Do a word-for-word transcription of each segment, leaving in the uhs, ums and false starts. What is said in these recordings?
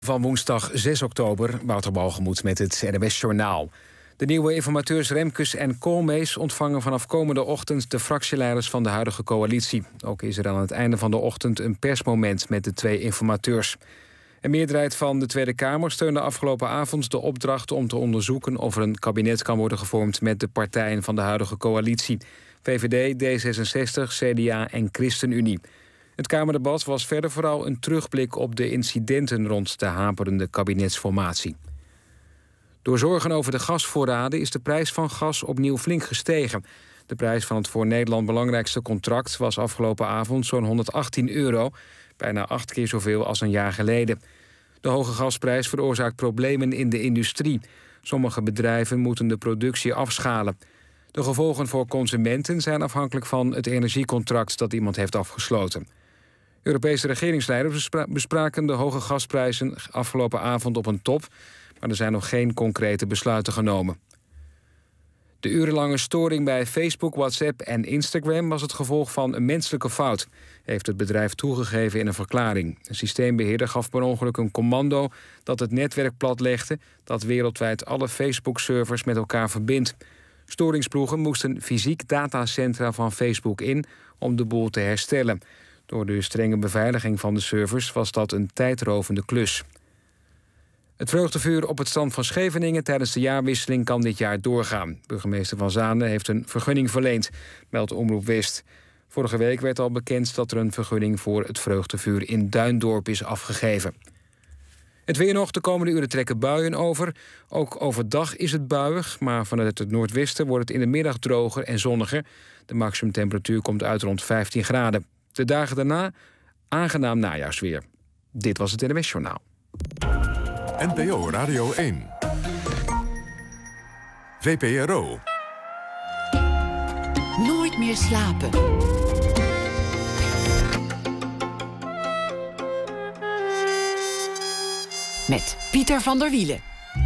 Van woensdag zes oktober, Wouter Balgemoed met het R M S-journaal. De nieuwe informateurs Remkes en Koolmees ontvangen vanaf komende ochtend de fractieleiders van de huidige coalitie. Ook is er aan het einde van de ochtend een persmoment met de twee informateurs. Een meerderheid van de Tweede Kamer steunde afgelopen avond de opdracht om te onderzoeken of er een kabinet kan worden gevormd met de partijen van de huidige coalitie. V V D, D zesenzestig, C D A en ChristenUnie. Het Kamerdebat was verder vooral een terugblik op de incidenten rond de haperende kabinetsformatie. Door zorgen over de gasvoorraden is de prijs van gas opnieuw flink gestegen. De prijs van het voor Nederland belangrijkste contract was afgelopen avond zo'n honderdachttien euro, bijna acht keer zoveel als een jaar geleden. De hoge gasprijs veroorzaakt problemen in de industrie. Sommige bedrijven moeten de productie afschalen. De gevolgen voor consumenten zijn afhankelijk van het energiecontract dat iemand heeft afgesloten. Europese regeringsleiders bespraken de hoge gasprijzen afgelopen avond op een top, maar er zijn nog geen concrete besluiten genomen. De urenlange storing bij Facebook, WhatsApp en Instagram was het gevolg van een menselijke fout, heeft het bedrijf toegegeven in een verklaring. Een systeembeheerder gaf per ongeluk een commando dat het netwerk platlegde dat wereldwijd alle Facebook-servers met elkaar verbindt. Storingsploegen moesten fysiek datacentra van Facebook in om de boel te herstellen. Door de strenge beveiliging van de servers was dat een tijdrovende klus. Het vreugdevuur op het strand van Scheveningen tijdens de jaarwisseling kan dit jaar doorgaan. Burgemeester Van Zanen heeft een vergunning verleend, meldt Omroep West. Vorige week werd al bekend dat er een vergunning voor het vreugdevuur in Duindorp is afgegeven. Het weer nog, de komende uren trekken buien over. Ook overdag is het buiig, maar vanuit het noordwesten wordt het in de middag droger en zonniger. De maximumtemperatuur komt uit rond vijftien graden. De dagen daarna aangenaam najaarsweer. Dit was het N M S-journaal. N P O Radio één. V P R O. Nooit meer slapen. Met Pieter van der Wielen.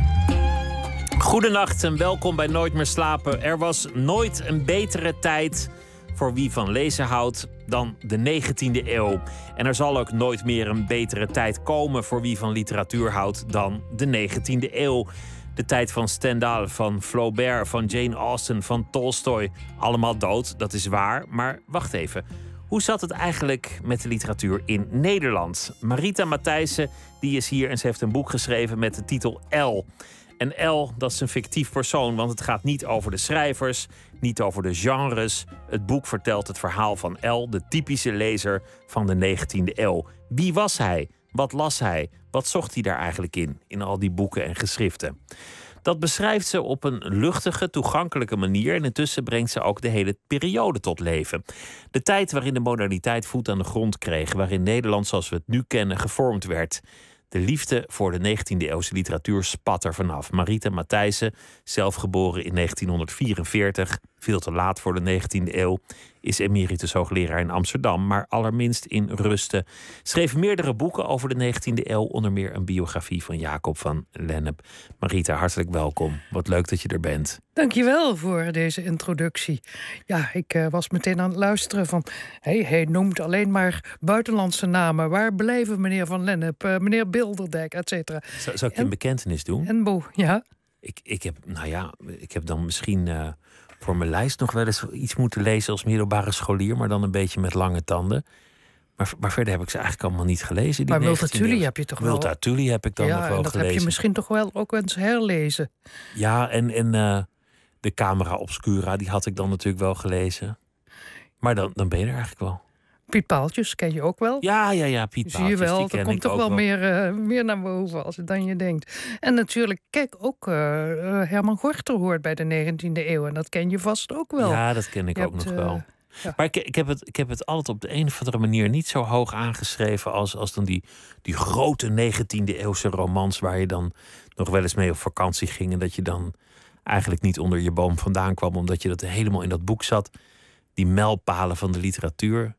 Goedenacht en welkom bij Nooit meer slapen. Er was nooit een betere tijd voor wie van lezen houdt dan de negentiende eeuw. En er zal ook nooit meer een betere tijd komen voor wie van literatuur houdt dan de negentiende eeuw. De tijd van Stendhal, van Flaubert, van Jane Austen, van Tolstoy. Allemaal dood, dat is waar. Maar wacht even. Hoe zat het eigenlijk met de literatuur in Nederland? Marita Matthijssen, die is hier en ze heeft een boek geschreven met de titel L. En L, dat is een fictief persoon, want het gaat niet over de schrijvers, niet over de genres. Het boek vertelt het verhaal van L, de typische lezer van de negentiende eeuw. Wie was hij? Wat las hij? Wat zocht hij daar eigenlijk in, in al die boeken en geschriften? Dat beschrijft ze op een luchtige, toegankelijke manier. En intussen brengt ze ook de hele periode tot leven. De tijd waarin de moderniteit voet aan de grond kreeg, waarin Nederland zoals we het nu kennen gevormd werd. De liefde voor de negentiende eeuwse literatuur spat er vanaf. Marita Matthijssen, zelf geboren in negentienhonderdvierenveertig, veel te laat voor de negentiende eeuw, is emeritus hoogleraar in Amsterdam, maar allerminst in Rusten. Schreef meerdere boeken over de negentiende eeuw, onder meer een biografie van Jacob van Lennep. Marita, hartelijk welkom. Wat leuk dat je er bent. Dankjewel voor deze introductie. Ja, ik uh, was meteen aan het luisteren van... Hey, hij noemt alleen maar buitenlandse namen. Waar blijven meneer Van Lennep, uh, meneer Bilderdijk, et cetera. Zou, zou ik je een bekentenis doen? En Bo, ja? Ik, ik, heb, nou ja, ik heb dan misschien uh, voor mijn lijst nog wel eens iets moeten lezen als middelbare scholier, maar dan een beetje met lange tanden. Maar, maar verder heb ik ze eigenlijk allemaal niet gelezen. Die maar Multatuli heb je toch wel? Multatuli heb ik dan ja, nog wel en dat gelezen. heb je misschien toch wel ook eens herlezen. Ja, en, en uh, de Camera Obscura, die had ik dan natuurlijk wel gelezen. Maar dan, dan ben je er eigenlijk wel. Piet Paaltjes ken je ook wel. Ja, ja, ja, Piet Paaltjes. Zie je wel, die ken er komt ik toch ook wel, wel. Meer, uh, meer naar boven als dan je denkt. En natuurlijk, kijk, ook uh, Herman Gorter hoort bij de negentiende eeuw. En dat ken je vast ook wel. Ja, dat ken ik je ook hebt, nog uh, wel. Ja. Maar ik, ik, heb het, ik heb het altijd op de een of andere manier niet zo hoog aangeschreven als, als dan die, die grote negentiende eeuwse romans waar je dan nog wel eens mee op vakantie ging en dat je dan eigenlijk niet onder je boom vandaan kwam omdat je dat helemaal in dat boek zat. Die mijlpalen van de literatuur,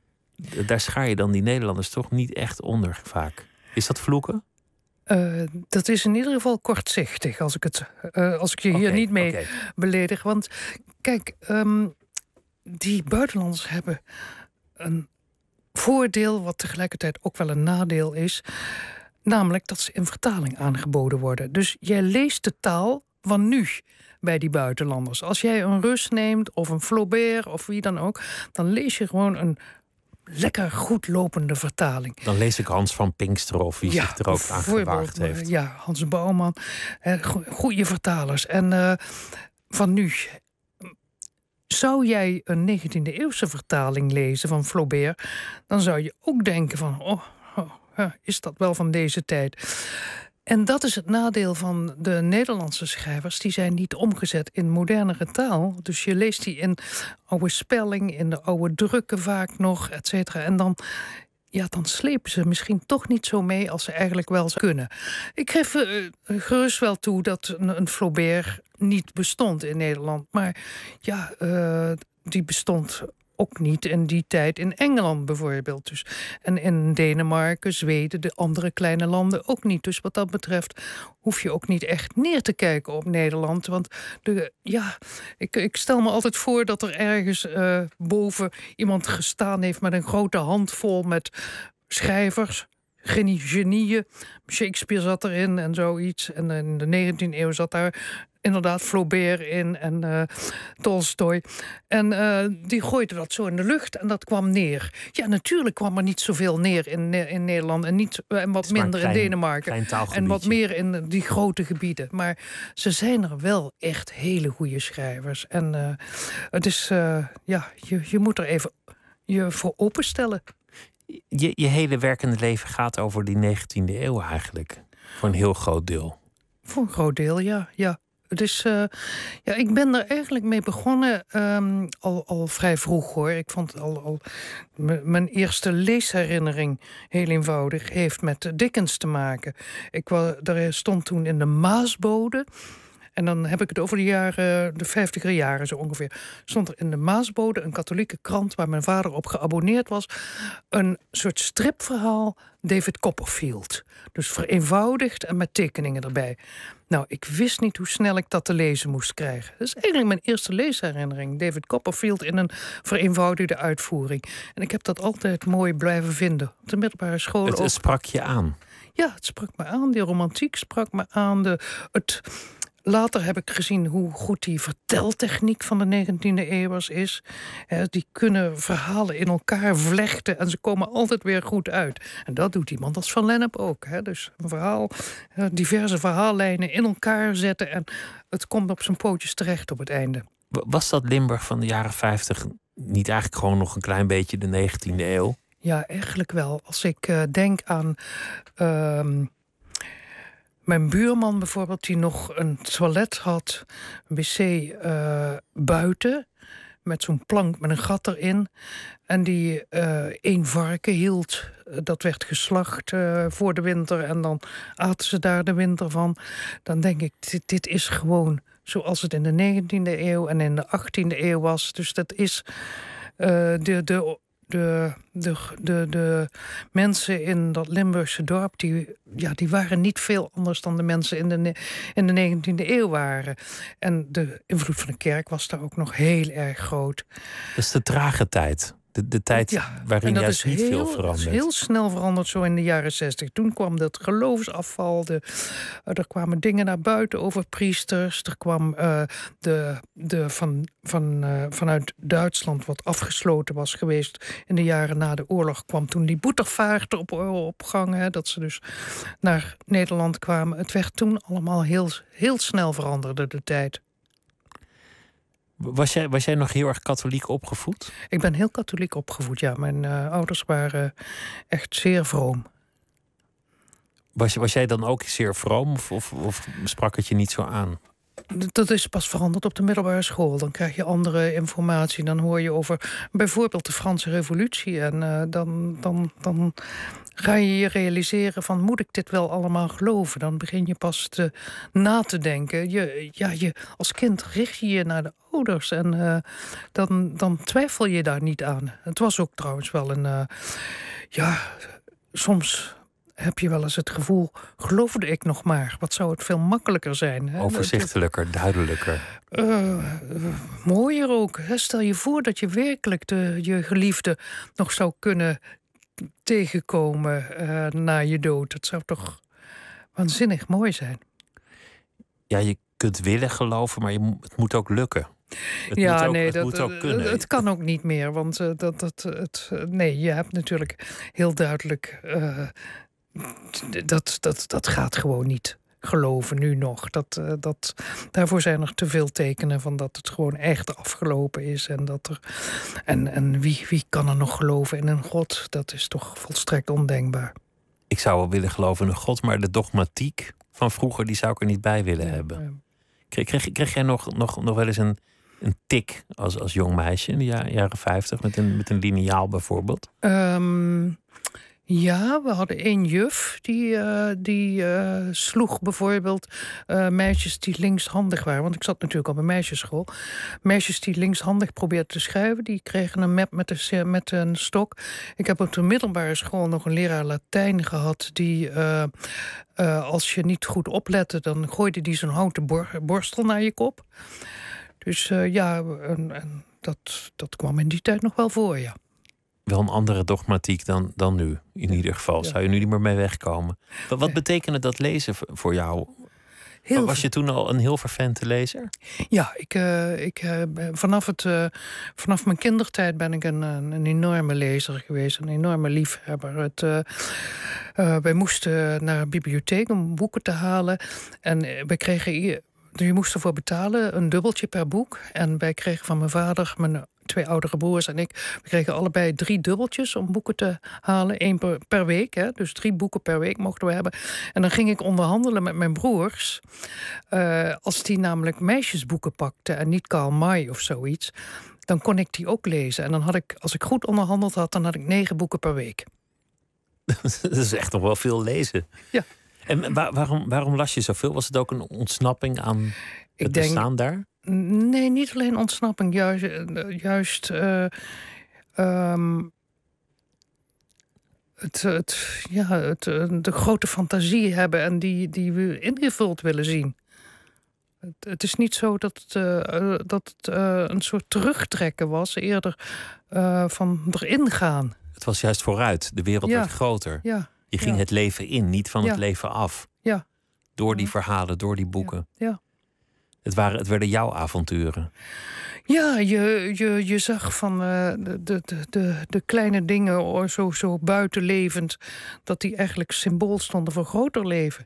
daar schaar je dan die Nederlanders toch niet echt onder vaak. Is dat vloeken? Uh, dat is in ieder geval kortzichtig als ik, het, uh, als ik je hier Okay, niet mee okay. beledig. Want kijk, um, die buitenlanders hebben een voordeel wat tegelijkertijd ook wel een nadeel is. Namelijk dat ze in vertaling aangeboden worden. Dus jij leest de taal van nu bij die buitenlanders. Als jij een Rus neemt of een Flaubert of wie dan ook, dan lees je gewoon een lekker goed lopende vertaling. Dan lees ik Hans van Pinkster of wie Ja, zich er ook aan gewaagd heeft. Ja, Hans Bouwman. Goede vertalers. En uh, van nu. Zou jij een negentiende eeuwse vertaling lezen van Flaubert, dan zou je ook denken van, oh, oh, is dat wel van deze tijd? En dat is het nadeel van de Nederlandse schrijvers. Die zijn niet omgezet in modernere taal. Dus je leest die in oude spelling, in de oude drukken vaak nog, et cetera. En dan, ja, dan slepen ze misschien toch niet zo mee als ze eigenlijk wel kunnen. Ik geef uh, gerust wel toe dat een, een Flaubert niet bestond in Nederland. Maar ja, uh, die bestond ook niet in die tijd in Engeland bijvoorbeeld. Dus, en in Denemarken, Zweden, de andere kleine landen ook niet. Dus wat dat betreft hoef je ook niet echt neer te kijken op Nederland. Want de, ja, ik, ik stel me altijd voor dat er ergens uh, boven iemand gestaan heeft met een grote handvol met schrijvers. Genie, genieën. Shakespeare zat erin en zoiets. En in de negentiende eeuw zat daar inderdaad Flaubert in en uh, Tolstoy. En uh, die gooiden dat zo in de lucht en dat kwam neer. Ja, natuurlijk kwam er niet zoveel neer in, in Nederland en, niet, en wat minder klein, in Denemarken. En wat meer in die grote gebieden. Maar ze zijn er wel echt hele goede schrijvers. En uh, het is, uh, ja, je, je moet er even je voor openstellen. Je, je hele werkende leven gaat over die negentiende eeuw eigenlijk. Voor een heel groot deel. Voor een groot deel, ja. ja. Dus uh, ja, ik ben er eigenlijk mee begonnen um, al, al vrij vroeg hoor. Ik vond al, al m- mijn eerste leesherinnering heel eenvoudig heeft met Dickens te maken. Ik was, daar stond toen in de Maasbode. En dan heb ik het over de jaren, de vijftiger jaren zo ongeveer. Stond er in de Maasbode, een katholieke krant waar mijn vader op geabonneerd was, een soort stripverhaal David Copperfield. Dus vereenvoudigd en met tekeningen erbij. Nou, ik wist niet hoe snel ik dat te lezen moest krijgen. Dat is eigenlijk mijn eerste leesherinnering. David Copperfield in een vereenvoudigde uitvoering. En ik heb dat altijd mooi blijven vinden. Op de middelbare school het, ook. Het sprak je aan? Ja, het sprak me aan. Die romantiek sprak me aan. De, het... Later heb ik gezien hoe goed die verteltechniek van de negentiende eeuwers is. Die kunnen verhalen in elkaar vlechten en ze komen altijd weer goed uit. En dat doet iemand als Van Lennep ook. Dus een verhaal, diverse verhaallijnen in elkaar zetten en het komt op zijn pootjes terecht op het einde. Was dat Limburg van de jaren vijftig niet eigenlijk gewoon nog een klein beetje de negentiende eeuw? Ja, eigenlijk wel. Als ik uh, denk aan Uh, mijn buurman bijvoorbeeld, die nog een toilet had, een wc uh, buiten, met zo'n plank met een gat erin. En die uh, één varken hield, dat werd geslacht uh, voor de winter en dan aten ze daar de winter van. Dan denk ik, dit, dit is gewoon zoals het in de negentiende eeuw en in de achttiende eeuw was. Dus dat is uh, de... de De, de, de, de mensen in dat Limburgse dorp, die, ja, die waren niet veel anders dan de mensen in de, in de negentiende eeuw waren. En de invloed van de kerk was daar ook nog heel erg groot. Dat is de trage tijd. De, de tijd ja, waarin juist niet heel, veel verandert. Dat is heel snel veranderd, zo in de jaren zestig. Toen kwam dat geloofsafval. De, uh, er kwamen dingen naar buiten over priesters. Er kwam uh, de, de van, van, uh, vanuit Duitsland, wat afgesloten was geweest in de jaren na de oorlog, kwam toen die boetervaart op, op gang. Hè, dat ze dus naar Nederland kwamen. Het werd toen allemaal heel, heel snel veranderde de tijd. Was jij, was jij nog heel erg katholiek opgevoed? Ik ben heel katholiek opgevoed, ja. Mijn uh, ouders waren echt zeer vroom. Was, was jij dan ook zeer vroom of, of, of sprak het je niet zo aan? Dat is pas veranderd op de middelbare school. Dan krijg je andere informatie. Dan hoor je over bijvoorbeeld de Franse Revolutie. En uh, dan, dan, dan ga je je realiseren van, moet ik dit wel allemaal geloven? Dan begin je pas te, na te denken. Je, ja, je, als kind richt je je naar de ouders. En uh, dan, dan twijfel je daar niet aan. Het was ook trouwens wel een... Uh, ja, soms... heb je wel eens het gevoel, geloofde ik nog maar? Wat zou het veel makkelijker zijn? Hè? Overzichtelijker, duidelijker. Uh, uh, mooier ook. Hè? Stel je voor dat je werkelijk de, je geliefde nog zou kunnen tegenkomen uh, na je dood. Dat zou toch waanzinnig mooi zijn. Ja, je kunt willen geloven, maar je mo- het moet ook lukken. Het ja, moet ook, nee, het dat, moet ook kunnen. Het kan ook niet meer, want uh, dat, dat, het, uh, nee, je hebt natuurlijk heel duidelijk... Uh, dat, dat, dat gaat gewoon niet geloven nu nog. Dat, uh, dat, daarvoor zijn er te veel tekenen van dat het gewoon echt afgelopen is. En, dat er, en, en wie, wie kan er nog geloven in een God? Dat is toch volstrekt ondenkbaar. Ik zou wel willen geloven in een God, maar de dogmatiek van vroeger, die zou ik er niet bij willen Ja, hebben. ja. Kreeg, kreeg, kreeg jij nog, nog, nog wel eens een, een tik als, als jong meisje in de ja- jaren vijftig met een, met een liniaal bijvoorbeeld? Um, ja, we hadden één juf die, uh, die uh, sloeg bijvoorbeeld uh, meisjes die linkshandig waren. Want ik zat natuurlijk op een meisjesschool. Meisjes die linkshandig probeerden te schrijven, die kregen een map met een, met een stok. Ik heb op de middelbare school nog een leraar Latijn gehad die... Uh, uh, als je niet goed oplette, dan gooide die zo'n houten bor- borstel naar je kop. Dus uh, ja, en, en dat, dat kwam in die tijd nog wel voor, ja. Wel een andere dogmatiek dan, dan nu, in ieder geval. Ja. Zou je nu niet meer mee wegkomen? Wat, wat Ja. betekende dat lezen v- voor jou? Heel Was je toen al een heel vervente lezer? Ja, ik, uh, ik, uh, vanaf, het, uh, vanaf mijn kindertijd ben ik een, een, een enorme lezer geweest. Een enorme liefhebber. Het, uh, uh, wij moesten naar de bibliotheek om boeken te halen. En wij kregen... Je moest ervoor betalen, een dubbeltje per boek. En wij kregen van mijn vader, mijn twee oudere broers en ik... we kregen allebei drie dubbeltjes om boeken te halen. Eén per, per week, hè? Dus drie boeken per week mochten we hebben. En dan ging ik onderhandelen met mijn broers. Uh, als die namelijk meisjesboeken pakten en niet Karl May of zoiets... dan kon ik die ook lezen. En dan had ik, als ik goed onderhandeld had, dan had ik negen boeken per week. Dat is echt nog wel veel lezen. Ja. En waar, waarom, waarom las je zoveel? Was het ook een ontsnapping aan het Ik denk- bestaan daar? Nee, niet alleen ontsnapping. Juist, uh, juist uh, um, het, het, ja, het, uh, de grote fantasie hebben en die, die we ingevuld willen zien. Het, het is niet zo dat het, uh, dat het uh, een soort terugtrekken was, eerder uh, van erin gaan. Het was juist vooruit. De wereld Ja. werd groter. Ja, Je ging ja. het leven in, niet van Ja. het leven af. ja, Door die Ja. verhalen, door die boeken. ja. Het, waren, het werden jouw avonturen. Ja, je, je, je zag van uh, de, de, de, de kleine dingen oh, zo, zo buitenlevend... dat die eigenlijk symbool stonden voor groter leven.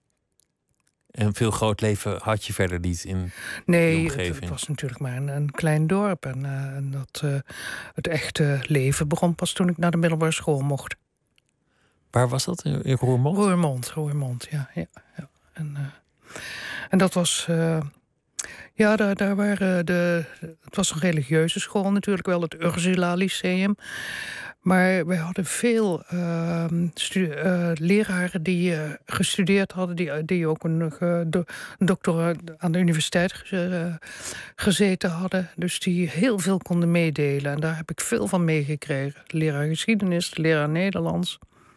En veel groot leven had je verder niet in de Nee, het, omgeving. het was natuurlijk maar een, een klein dorp. En, uh, en dat, uh, het echte leven begon pas toen ik naar de middelbare school mocht. Waar was dat? In in Roermond? Roermond, Roermond, ja. ja, ja. En, uh, en dat was... Uh, ja, daar, daar waren de... Het was een religieuze school natuurlijk wel, het Ursula Lyceum. Maar wij hadden veel uh, stu- uh, leraren die uh, gestudeerd hadden... die, die ook een, uh, do- een doctoraat aan de universiteit ge- uh, gezeten hadden. Dus die heel veel konden meedelen. En daar heb ik veel van meegekregen. Leraar geschiedenis, leraar Nederlands.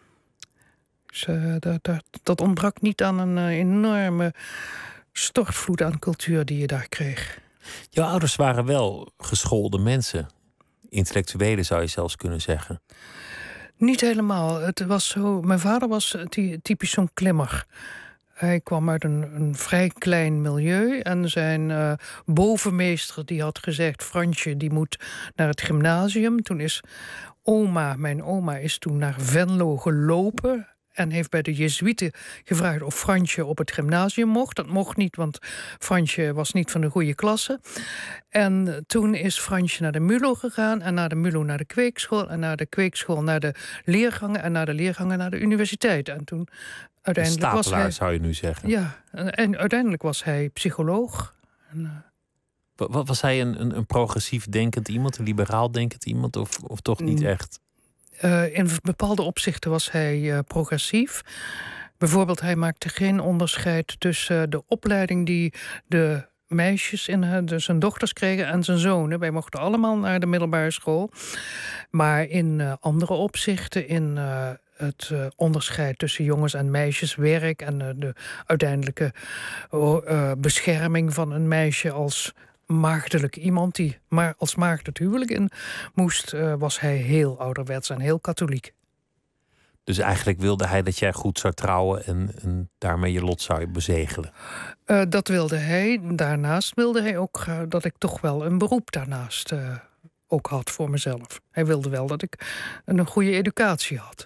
Dus uh, dat, dat, dat ontbrak niet aan een uh, enorme stortvloed aan cultuur die je daar kreeg. Jouw ouders waren wel geschoolde mensen. Intellectuelen zou je zelfs kunnen zeggen. Niet helemaal. Het was zo, mijn vader was ty- typisch zo'n klimmer. Hij kwam uit een, een vrij klein milieu. En zijn uh, bovenmeester die had gezegd... Fransje, die moet naar het gymnasium. Toen is oma, mijn oma, is toen naar Venlo gelopen... en heeft bij de Jezuïeten gevraagd of Fransje op het gymnasium mocht. Dat mocht niet, want Fransje was niet van de goede klasse. En toen is Fransje naar de MULO gegaan... en naar de MULO naar de kweekschool... en naar de kweekschool naar de leergangen... en naar de leergangen naar de universiteit. En toen uiteindelijk was Stapelaar hij... zou je nu zeggen. Ja, en, en uiteindelijk was hij psycholoog. En, uh, Wa- wa- Was hij een, een, een progressief denkend iemand, een liberaal denkend iemand... of, of toch niet Mm. echt? Uh, in bepaalde opzichten was hij uh, progressief. Bijvoorbeeld, hij maakte geen onderscheid tussen de opleiding die de meisjes in uh, de, zijn dochters kregen en zijn zonen. Wij mochten allemaal naar de middelbare school. Maar in uh, andere opzichten, in uh, het uh, onderscheid tussen jongens en meisjes, werk en uh, de uiteindelijke uh, uh, bescherming van een meisje als maagdelijk iemand die maar als maagd het huwelijk in moest, uh, was hij heel ouderwets en heel katholiek. Dus eigenlijk wilde hij dat jij goed zou trouwen en, en daarmee je lot zou bezegelen. Uh, dat wilde hij. Daarnaast wilde hij ook uh, dat ik toch wel een beroep daarnaast uh, ook had voor mezelf. Hij wilde wel dat ik een goede educatie had.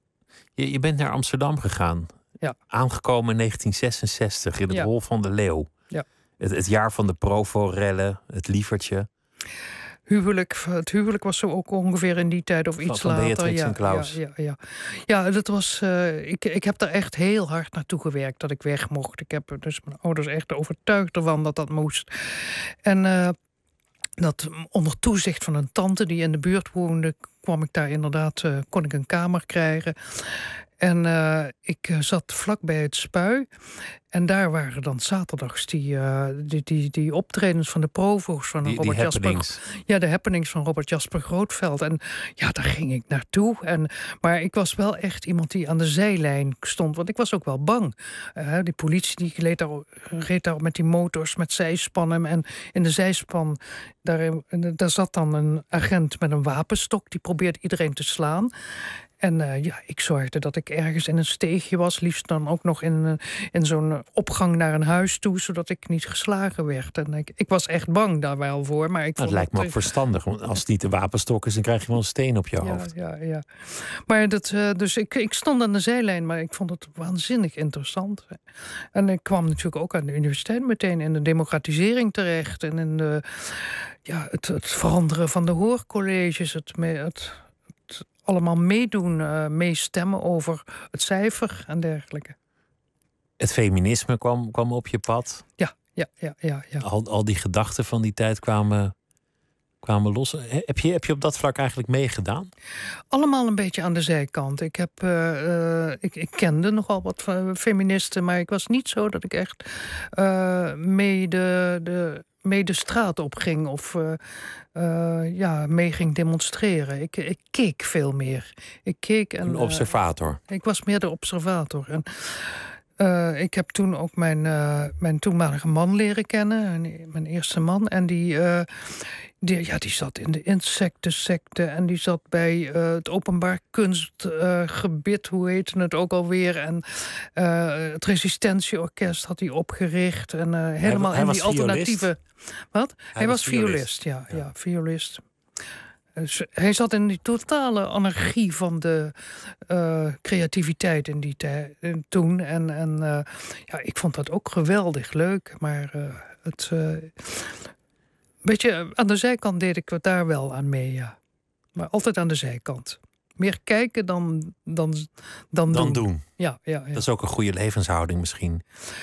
Je, je bent naar Amsterdam gegaan. Ja. Aangekomen in negentien zesenzestig in het ja. Hol van de Leeuw. Ja. Het, het jaar van de Provo-rellen, het lievertje. Huwelijk, het huwelijk was zo ook ongeveer in die tijd of iets van later. Beatrix ja, en Klaus. Ja, ja, ja. ja, dat was. Uh, ik, ik heb daar echt heel hard naartoe gewerkt dat ik weg mocht. Ik heb dus mijn ouders echt overtuigd ervan dat dat moest. En uh, dat onder toezicht van een tante die in de buurt woonde, kwam ik daar inderdaad, uh, kon ik een kamer krijgen. En uh, ik uh, zat vlak bij het Spui. En daar waren dan zaterdags die, uh, die, die, die optredens van de provo's van die, Robert die Jasper. Ja, de happenings van Robert Jasper Grootveld. En ja, daar ging ik naartoe. En, maar ik was wel echt iemand die aan de zijlijn stond. Want ik was ook wel bang. Uh, die politie die reed daar, reed daar met die motors, met zijspannen. En in de zijspan, daar, daar zat dan een agent met een wapenstok. Die probeerde iedereen te slaan. En uh, ja, ik zorgde dat ik ergens in een steegje was. Liefst dan ook nog in, in zo'n opgang naar een huis toe, zodat ik niet geslagen werd. En ik, ik was echt bang daar wel voor. Maar ik nou, vond het lijkt me het, ook verstandig. Want als het niet de wapenstok is, dan krijg je wel een steen op je ja, hoofd. Ja, ja. Maar dat, uh, dus ik, ik stond aan de zijlijn, maar ik vond het waanzinnig interessant. En ik kwam natuurlijk ook aan de universiteit meteen in de democratisering terecht. En in de, ja, het, het veranderen van de hoorcolleges, het... het allemaal meedoen, uh, meestemmen over het cijfer en dergelijke. Het feminisme kwam, kwam op je pad. Ja, ja, ja, ja. ja. Al, al die gedachten van die tijd kwamen, kwamen los. Heb je, heb je op dat vlak eigenlijk meegedaan? Allemaal een beetje aan de zijkant. Ik, heb, uh, uh, ik, ik kende nogal wat feministen, maar ik was niet zo dat ik echt uh, mee de... de mee de straat op ging of uh, uh, ja, mee ging demonstreren. Ik, ik keek veel meer. Ik keek en, een observator. Uh, ik was meer de observator. En, uh, ik heb toen ook mijn, uh, mijn toenmalige man leren kennen. Mijn eerste man. En die, uh, die, ja, die zat in de insectensecte. En die zat bij uh, het openbaar kunstgebit. Uh, hoe heette het ook alweer. En uh, het Resistentieorkest had hij opgericht. En uh, helemaal hij, hij in die alternatieve... Wat? Hij, hij was, was violist, violist ja, ja. ja, violist. Dus hij zat in die totale anarchie van de uh, creativiteit in die tijd toen. En, en uh, ja, ik vond dat ook geweldig leuk. Maar uh, het... Uh, beetje aan de zijkant deed ik het daar wel aan mee, ja. Maar altijd aan de zijkant. Meer kijken dan, dan, dan, dan doen. doen. Ja, ja, ja. Dat is ook een goede levenshouding misschien.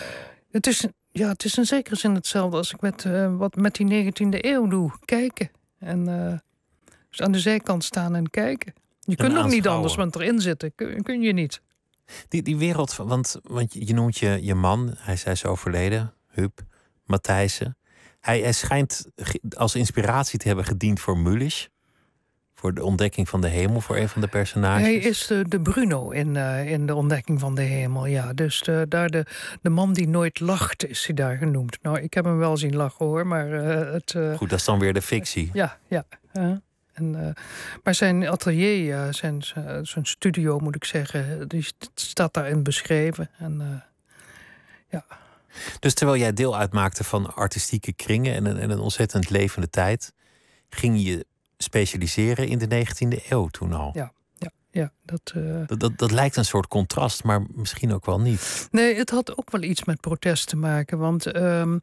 Het is, ja, het is in zekere zin hetzelfde als ik met, uh, wat met die negentiende eeuw doe. Kijken. En uh, dus aan de zijkant staan en kijken. Je kunt ook niet anders, want erin zitten kun, kun je niet. Die, die wereld, want, want je noemt je, je man, hij is, hij is overleden, Huub Matthijssen. Hij, hij schijnt als inspiratie te hebben gediend voor Mulisch. Voor de ontdekking van de hemel, voor een van de personages. Hij is de, de Bruno in, uh, in de ontdekking van de hemel, ja. Dus de, daar de, de man die nooit lacht, is hij daar genoemd. Nou, ik heb hem wel zien lachen, hoor, maar uh, het... Uh, Goed, dat is dan weer de fictie. Ja, ja. Uh, en, uh, maar zijn atelier, uh, zijn, zijn studio, moet ik zeggen, die staat daarin beschreven. En uh, ja... Dus terwijl jij deel uitmaakte van artistieke kringen en een, en een ontzettend levende tijd, ging je specialiseren in de negentiende eeuw toen al. Ja, ja, ja. Dat, uh... dat, dat, dat lijkt een soort contrast, maar misschien ook wel niet. Nee, het had ook wel iets met protest te maken. Want um,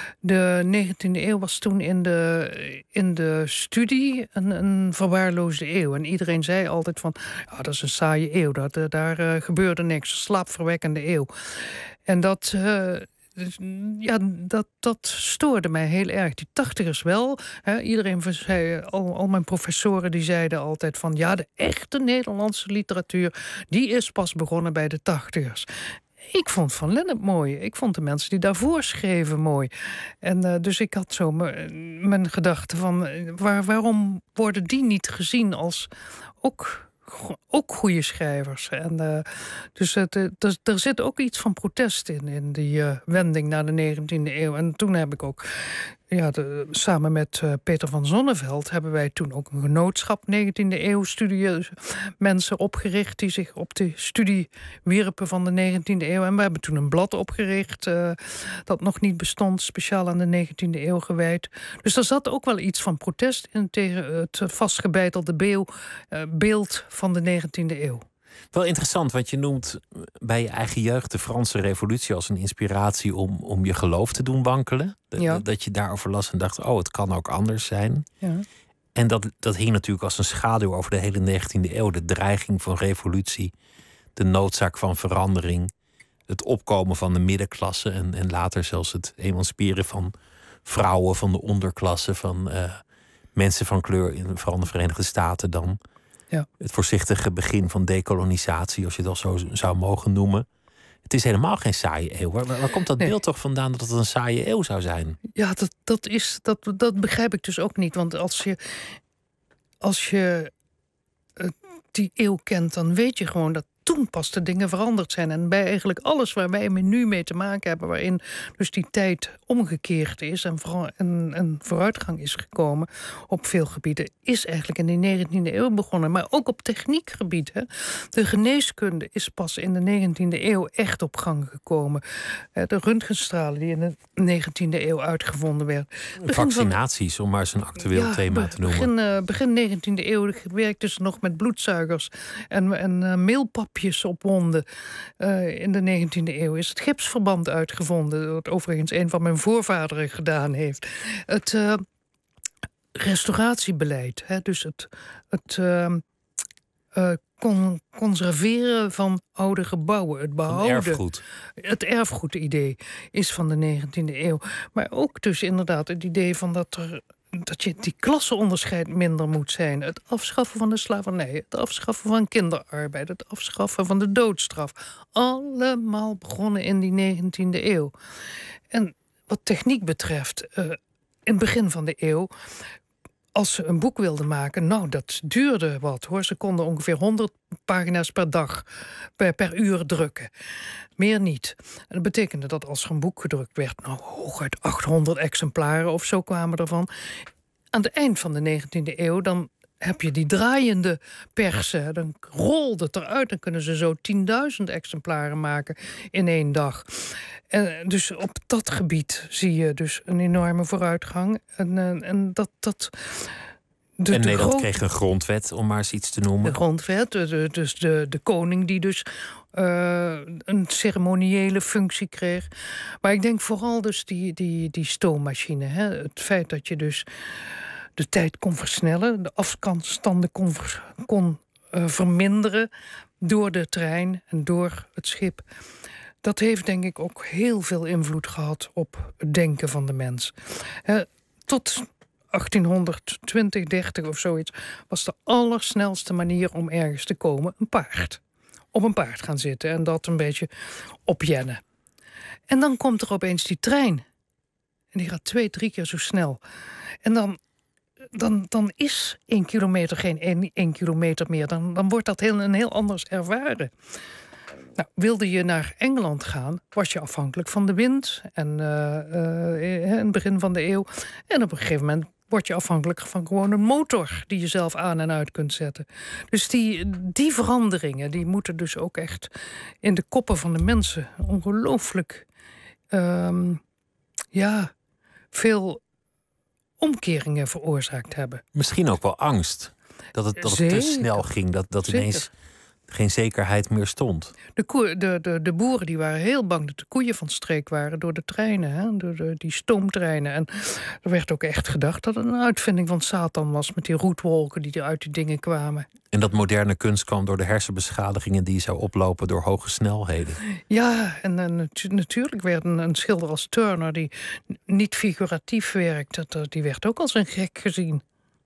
de negentiende eeuw was toen in de, in de studie een, een verwaarloosde eeuw. En iedereen zei altijd van, ja, dat is een saaie eeuw. Dat, uh, daar uh, gebeurde niks, een slaapverwekkende eeuw. En dat... Uh, Dus, ja, dat, dat stoorde mij heel erg. Die tachtigers wel. Hè. Iedereen zei, al, al mijn professoren die zeiden altijd van... ja, de echte Nederlandse literatuur... die is pas begonnen bij de tachtigers. Ik vond Van Lennep mooi. Ik vond de mensen die daarvoor schreven mooi. En uh, dus ik had zo mijn gedachte van... Waar, waarom worden die niet gezien als ook... ook goede schrijvers. En, uh, dus het, het, er zit ook iets van protest in, in die uh, wending naar de negentiende eeuw. En toen heb ik ook ja, de, samen met uh, Peter van Zonneveld hebben wij toen ook een genootschap negentiende eeuw studie mensen opgericht die zich op de studie wierpen van de negentiende eeuw. En we hebben toen een blad opgericht uh, dat nog niet bestond, speciaal aan de negentiende eeuw gewijd. Dus er zat ook wel iets van protest in tegen het vastgebeitelde beeld, uh, beeld van de negentiende eeuw. Wel interessant, want je noemt bij je eigen jeugd de Franse Revolutie als een inspiratie om, om je geloof te doen wankelen. Dat, ja. dat je daarover las en dacht, oh, het kan ook anders zijn. Ja. En dat, dat hing natuurlijk als een schaduw over de hele negentiende eeuw. De dreiging van revolutie, de noodzaak van verandering, het opkomen van de middenklasse en, en later zelfs het emanciperen van vrouwen, van de onderklasse, van uh, mensen van kleur, in, vooral in de Verenigde Staten dan. Ja. Het voorzichtige begin van dekolonisatie, als je dat zo zou mogen noemen. Het is helemaal geen saaie eeuw. Waar, waar komt dat nee. beeld toch vandaan dat het een saaie eeuw zou zijn? Ja, dat, dat, is, dat, dat begrijp ik dus ook niet. Want als je, als je uh, die eeuw kent, dan weet je gewoon dat toen pas de dingen veranderd zijn. En bij eigenlijk alles waar wij nu mee te maken hebben, waarin dus die tijd omgekeerd is en, voor, en, en vooruitgang is gekomen op veel gebieden, is eigenlijk in de negentiende eeuw begonnen. Maar ook op techniekgebied. Hè. De geneeskunde is pas in de negentiende eeuw echt op gang gekomen. De röntgenstralen die in de negentiende eeuw uitgevonden werden. Vaccinaties, van, om maar eens een actueel ja, thema te noemen. Begin, uh, begin negentiende eeuw werkten ze nog met bloedzuigers en, en uh, meelpap op wonden. Uh, in de negentiende eeuw is het gipsverband uitgevonden, wat overigens een van mijn voorvaderen gedaan heeft. Het uh, restauratiebeleid, hè, dus het, het uh, uh, con conserveren van oude gebouwen, het behouden. Van erfgoed. Het erfgoedidee is van de negentiende eeuw. Maar ook dus inderdaad het idee van dat er dat je die klassenonderscheid minder moet zijn. Het afschaffen van de slavernij, het afschaffen van kinderarbeid, het afschaffen van de doodstraf. Allemaal begonnen in die negentiende eeuw. En wat techniek betreft, uh, in het begin van de eeuw, als ze een boek wilden maken, nou, dat duurde wat, hoor. Ze konden ongeveer honderd pagina's per dag, per, per uur drukken. Meer niet. En dat betekende dat als er een boek gedrukt werd, nou, hooguit achthonderd exemplaren of zo kwamen ervan. Aan het eind van de negentiende eeuw, dan heb je die draaiende persen. Dan rolt het eruit. Dan kunnen ze zo tienduizend exemplaren maken in één dag. En dus op dat gebied zie je dus een enorme vooruitgang. En, en dat... dat de, en Nederland de kreeg een grondwet, om maar eens iets te noemen. De grondwet, de, dus de, de koning die dus uh, een ceremoniële functie kreeg. Maar ik denk vooral dus die, die, die stoommachine. Hè? Het feit dat je dus de tijd kon versnellen, de afstanden kon, ver, kon uh, verminderen door de trein en door het schip. Dat heeft denk ik ook heel veel invloed gehad op het denken van de mens. Uh, tot achttienhonderdtwintig, dertig of zoiets was de allersnelste manier om ergens te komen een paard. Op een paard gaan zitten en dat een beetje opjennen. En dan komt er opeens die trein. En die gaat twee, drie keer zo snel. En dan, dan, dan is één kilometer geen één, één kilometer meer. Dan, dan wordt dat heel, een heel anders ervaren. Nou, wilde je naar Engeland gaan, was je afhankelijk van de wind. En uh, uh, in het begin van de eeuw. En op een gegeven moment word je afhankelijk van gewoon een motor die je zelf aan en uit kunt zetten. Dus die, die veranderingen, die moeten dus ook echt in de koppen van de mensen ongelooflijk um, ja, veel omkeringen veroorzaakt hebben. Misschien ook wel angst. Dat het, dat het te snel ging, dat, dat ineens geen zekerheid meer stond. De, koe, de, de, de boeren die waren heel bang dat de koeien van streek waren door de treinen, hè, door de, die stoomtreinen. En er werd ook echt gedacht dat het een uitvinding van Satan was met die roetwolken die er uit die dingen kwamen. En dat moderne kunst kwam door de hersenbeschadigingen die zou oplopen door hoge snelheden. Ja, en, en natu natuurlijk werd een, een schilder als Turner die niet figuratief werkt, dat, die werd ook als een gek gezien.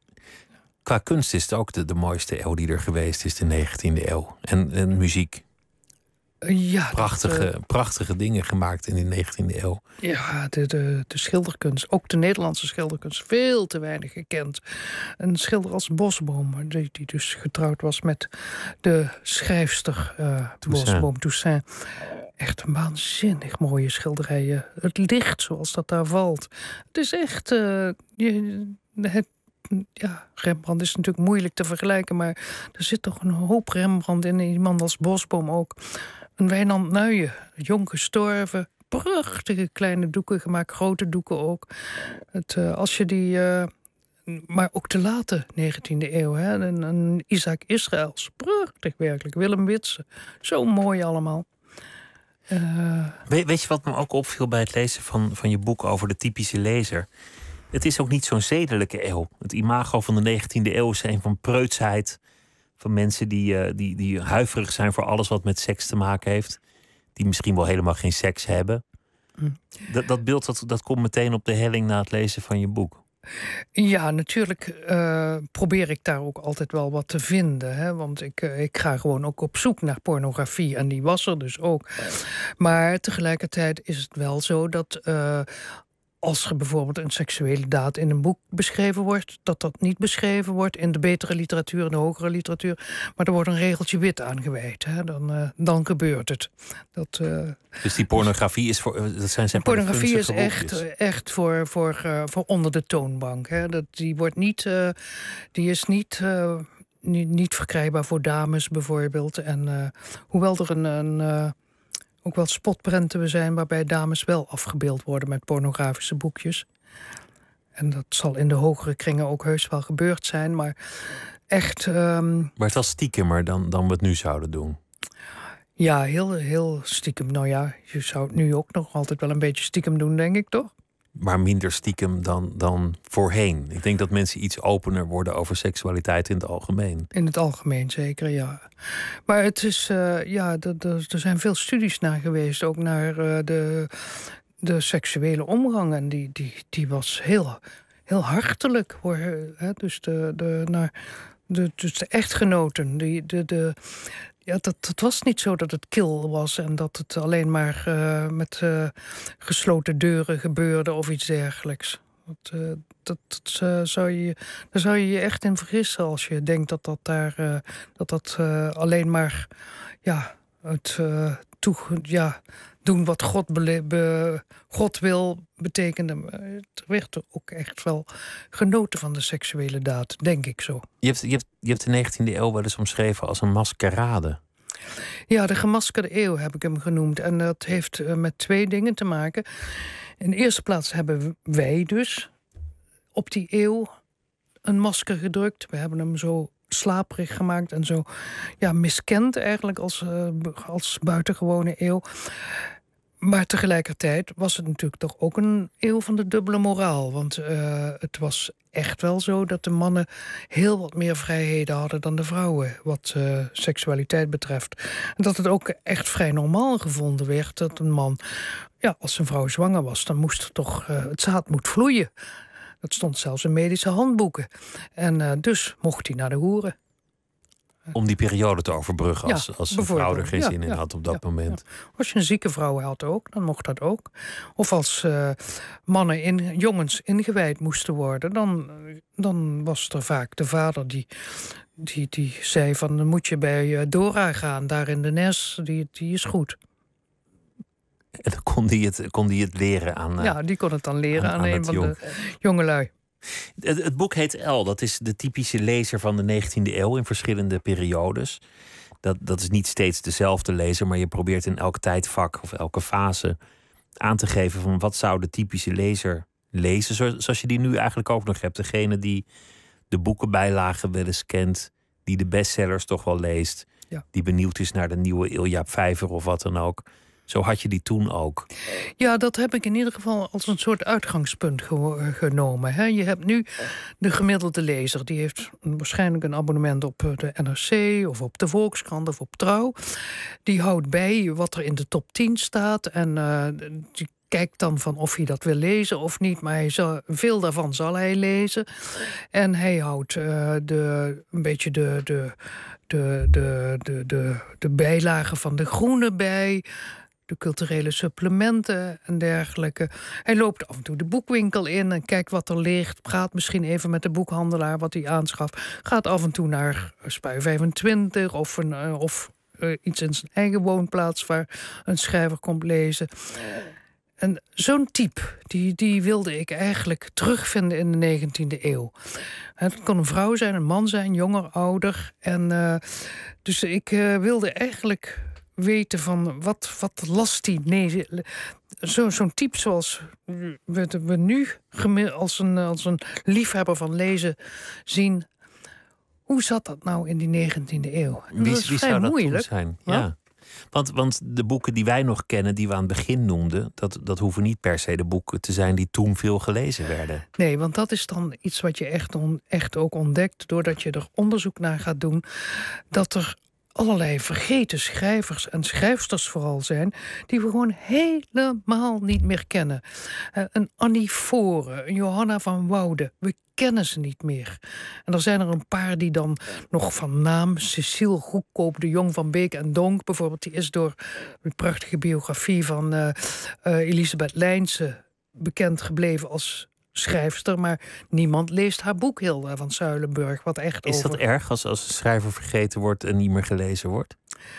Qua kunst is het ook de, de mooiste eeuw die er geweest is, de negentiende eeuw. En, en muziek. Ja, Prachtige, dat, uh, prachtige dingen gemaakt in de negentiende eeuw. Ja, de, de, de schilderkunst, ook de Nederlandse schilderkunst, veel te weinig gekend. Een schilder als Bosboom, die, die dus getrouwd was met de schrijfster uh, Bosboom, Toussaint. Echt een waanzinnig mooie schilderijen. Het licht zoals dat daar valt. Het is echt... Uh, je, het, ja, Rembrandt is natuurlijk moeilijk te vergelijken, maar er zit toch een hoop Rembrandt in. Iemand als Bosboom ook. Een Wijnand Nuyen, jong gestorven. Prachtige kleine doeken gemaakt, grote doeken ook. Het, uh, als je die... Uh, maar ook de late negentiende eeuw, hè? Een, een Isaac Israëls. Prachtig werkelijk. Willem Witse. Zo mooi allemaal. Uh, weet, weet je wat me ook opviel bij het lezen van, van je boek over de typische lezer? Het is ook niet zo'n zedelijke eeuw. Het imago van de negentiende eeuw is een van preutsheid. Van mensen die, uh, die, die huiverig zijn voor alles wat met seks te maken heeft. Die misschien wel helemaal geen seks hebben. Mm. Dat, dat beeld dat, dat komt meteen op de helling na het lezen van je boek. Ja, natuurlijk uh, probeer ik daar ook altijd wel wat te vinden. Hè? Want ik, uh, ik ga gewoon ook op zoek naar pornografie. En die was er dus ook. Maar tegelijkertijd is het wel zo dat... Uh, als er bijvoorbeeld een seksuele daad in een boek beschreven wordt... dat dat niet beschreven wordt in de betere literatuur, in de hogere literatuur... maar er wordt een regeltje wit aangeweid. Hè? Dan, uh, dan gebeurt het. Dat, uh, dus die pornografie is voor... Dat zijn zeg maar pornografie is echt, echt voor, voor, uh, voor onder de toonbank. Hè? Dat, die, wordt niet, uh, die is niet... Uh, niet, niet verkrijgbaar voor dames bijvoorbeeld. En uh, hoewel er een... een uh, ook wel spotprenten zijn waarbij dames wel afgebeeld worden met pornografische boekjes. En dat zal in de hogere kringen ook heus wel gebeurd zijn, maar echt... Um... Maar het was stiekemer dan, dan we het nu zouden doen. Ja, heel, heel stiekem. Nou ja, je zou het nu ook nog altijd wel een beetje stiekem doen, denk ik, toch? Maar minder stiekem dan, dan voorheen. Ik denk dat mensen iets opener worden over seksualiteit in het algemeen. In het algemeen zeker, ja. Maar het is, uh, ja, er zijn veel studies naar geweest, ook naar uh, de, de seksuele omgang. En die, die, die was heel, heel hartelijk. Hoor. Hè? Dus de, de, naar de, dus de echtgenoten, die, de... de Ja, dat, het was niet zo dat het kil was en dat het alleen maar uh, met uh, gesloten deuren gebeurde of iets dergelijks. Dat, uh, dat, dat uh, zou je, daar zou je je echt in vergissen als je denkt dat dat daar uh, dat dat uh, alleen maar ja, het uh, toe, ja, doen wat God, bele, be, God wil betekende. Er werd er ook echt wel genoten van de seksuele daad, denk ik zo. Je hebt, je hebt, je hebt de negentiende eeuw wel eens omschreven als een maskerade. Ja, de gemaskerde eeuw heb ik hem genoemd. En dat heeft uh, met twee dingen te maken. In de eerste plaats hebben wij dus op die eeuw een masker gedrukt. We hebben hem zo slaperig gemaakt en zo ja, miskend eigenlijk als, uh, als buitengewone eeuw. Maar tegelijkertijd was het natuurlijk toch ook een eeuw van de dubbele moraal. Want uh, het was echt wel zo dat de mannen heel wat meer vrijheden hadden dan de vrouwen, wat uh, seksualiteit betreft. En dat het ook echt vrij normaal gevonden werd dat een man, ja, als een vrouw zwanger was, dan moest er toch, uh, het zaad moet vloeien. Dat stond zelfs in medische handboeken. En uh, dus mocht hij naar de hoeren. Om die periode te overbruggen als, ja, als een vrouw er geen ja, zin in ja, had op dat ja, moment. Ja. Als je een zieke vrouw had ook, dan mocht dat ook. Of als uh, mannen, in, jongens ingewijd moesten worden, dan, dan was er vaak de vader die, die, die zei van, dan moet je bij Dora gaan, daar in de Nes, die, die is goed. En dan kon die het, kon die het leren aan... Ja, die kon het dan leren aan, aan, aan een van jong. de jongelui. Het, het boek heet El. Dat is de typische lezer van de negentiende eeuw in verschillende periodes. Dat, dat is niet steeds dezelfde lezer, maar je probeert in elk tijdvak of elke fase aan te geven van wat zou de typische lezer lezen. Zoals je die nu eigenlijk ook nog hebt. Degene die de boekenbijlagen wel eens kent, die de bestsellers toch wel leest, ja. Die benieuwd is naar de nieuwe Ilja Vijver of wat dan ook. Zo had je die toen ook. Ja, dat heb ik in ieder geval als een soort uitgangspunt ge- genomen. Hè. Je hebt nu de gemiddelde lezer. Die heeft waarschijnlijk een abonnement op de N R C of op de Volkskrant of op Trouw. Die houdt bij wat er in de top tien staat. En uh, die kijkt dan van of hij dat wil lezen of niet. Maar hij zal, veel daarvan zal hij lezen. En hij houdt uh, de, een beetje de, de, de, de, de, de, de bijlagen van De Groene bij. De culturele supplementen en dergelijke. Hij loopt af en toe de boekwinkel in en kijkt wat er ligt. Gaat misschien even met de boekhandelaar wat hij aanschaft. Gaat af en toe naar Spui vijfentwintig of, een, uh, of uh, iets in zijn eigen woonplaats waar een schrijver komt lezen. En zo'n type, die, die wilde ik eigenlijk terugvinden in de negentiende eeuw. Het kon een vrouw zijn, een man zijn, jonger, ouder. En uh, dus ik uh, wilde eigenlijk weten van wat, wat las die. Nee, zo, zo'n type zoals we, we nu als een, als een liefhebber van lezen zien. Hoe zat dat nou in die negentiende eeuw? Wie, dat is wie vrij zou dat moeilijk. toen zijn? Wat? Ja. Want, want de boeken die wij nog kennen, die we aan het begin noemden, dat, dat hoeven niet per se de boeken te zijn die toen veel gelezen werden. Nee, want dat is dan iets wat je echt, on, echt ook ontdekt doordat je er onderzoek naar gaat doen. Dat er allerlei vergeten schrijvers en schrijfsters vooral zijn die we gewoon helemaal niet meer kennen. Uh, een Annie Foren, een Johanna van Woude, we kennen ze niet meer. En er zijn er een paar die dan nog van naam, Cecile Goedkoop de Jong van Beek en Donk bijvoorbeeld, die is door een prachtige biografie van uh, uh, Elisabeth Lijnse bekend gebleven als schrijfster, maar niemand leest haar boek Hilda van Zuilenburg. Wat echt is over... dat erg als, als een schrijver vergeten wordt en niet meer gelezen wordt?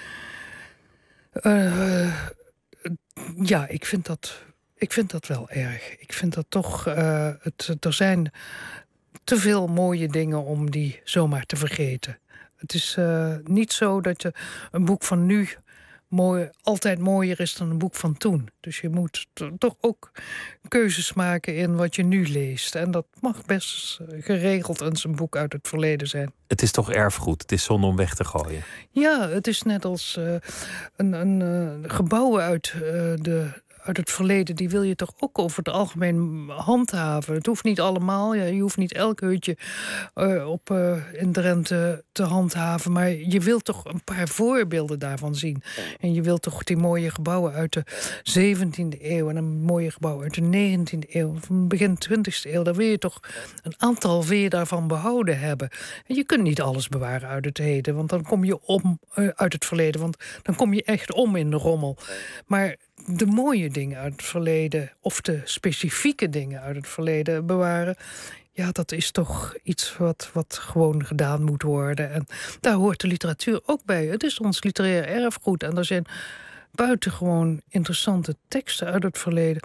Uh, ja, ik vind dat, ik vind dat wel erg. Ik vind dat toch, uh, het, er zijn te veel mooie dingen om die zomaar te vergeten. Het is uh, niet zo dat je een boek van nu mooi, altijd mooier is dan een boek van toen. Dus je moet to- toch ook keuzes maken in wat je nu leest. En dat mag best geregeld eens een boek uit het verleden zijn. Het is toch erfgoed? Het is zonde om weg te gooien. Ja, het is net als uh, een, een uh, gebouwen uit uh, de... uit het verleden, die wil je toch ook over het algemeen handhaven. Het hoeft niet allemaal, ja, je hoeft niet elk hutje uh, op, uh, in Drenthe te handhaven, maar je wilt toch een paar voorbeelden daarvan zien. En je wilt toch die mooie gebouwen uit de zeventiende eeuw en een mooie gebouw uit de negentiende eeuw, van begin twintigste eeuw, daar wil je toch een aantal wil je daarvan behouden hebben. En je kunt niet alles bewaren uit het heden, want dan kom je om uh, uit het verleden, want dan kom je echt om in de rommel. Maar de mooie dingen uit het verleden of de specifieke dingen uit het verleden bewaren, ja, dat is toch iets wat, wat gewoon gedaan moet worden. En daar hoort de literatuur ook bij. Het is ons literair erfgoed en er zijn buitengewoon interessante teksten uit het verleden.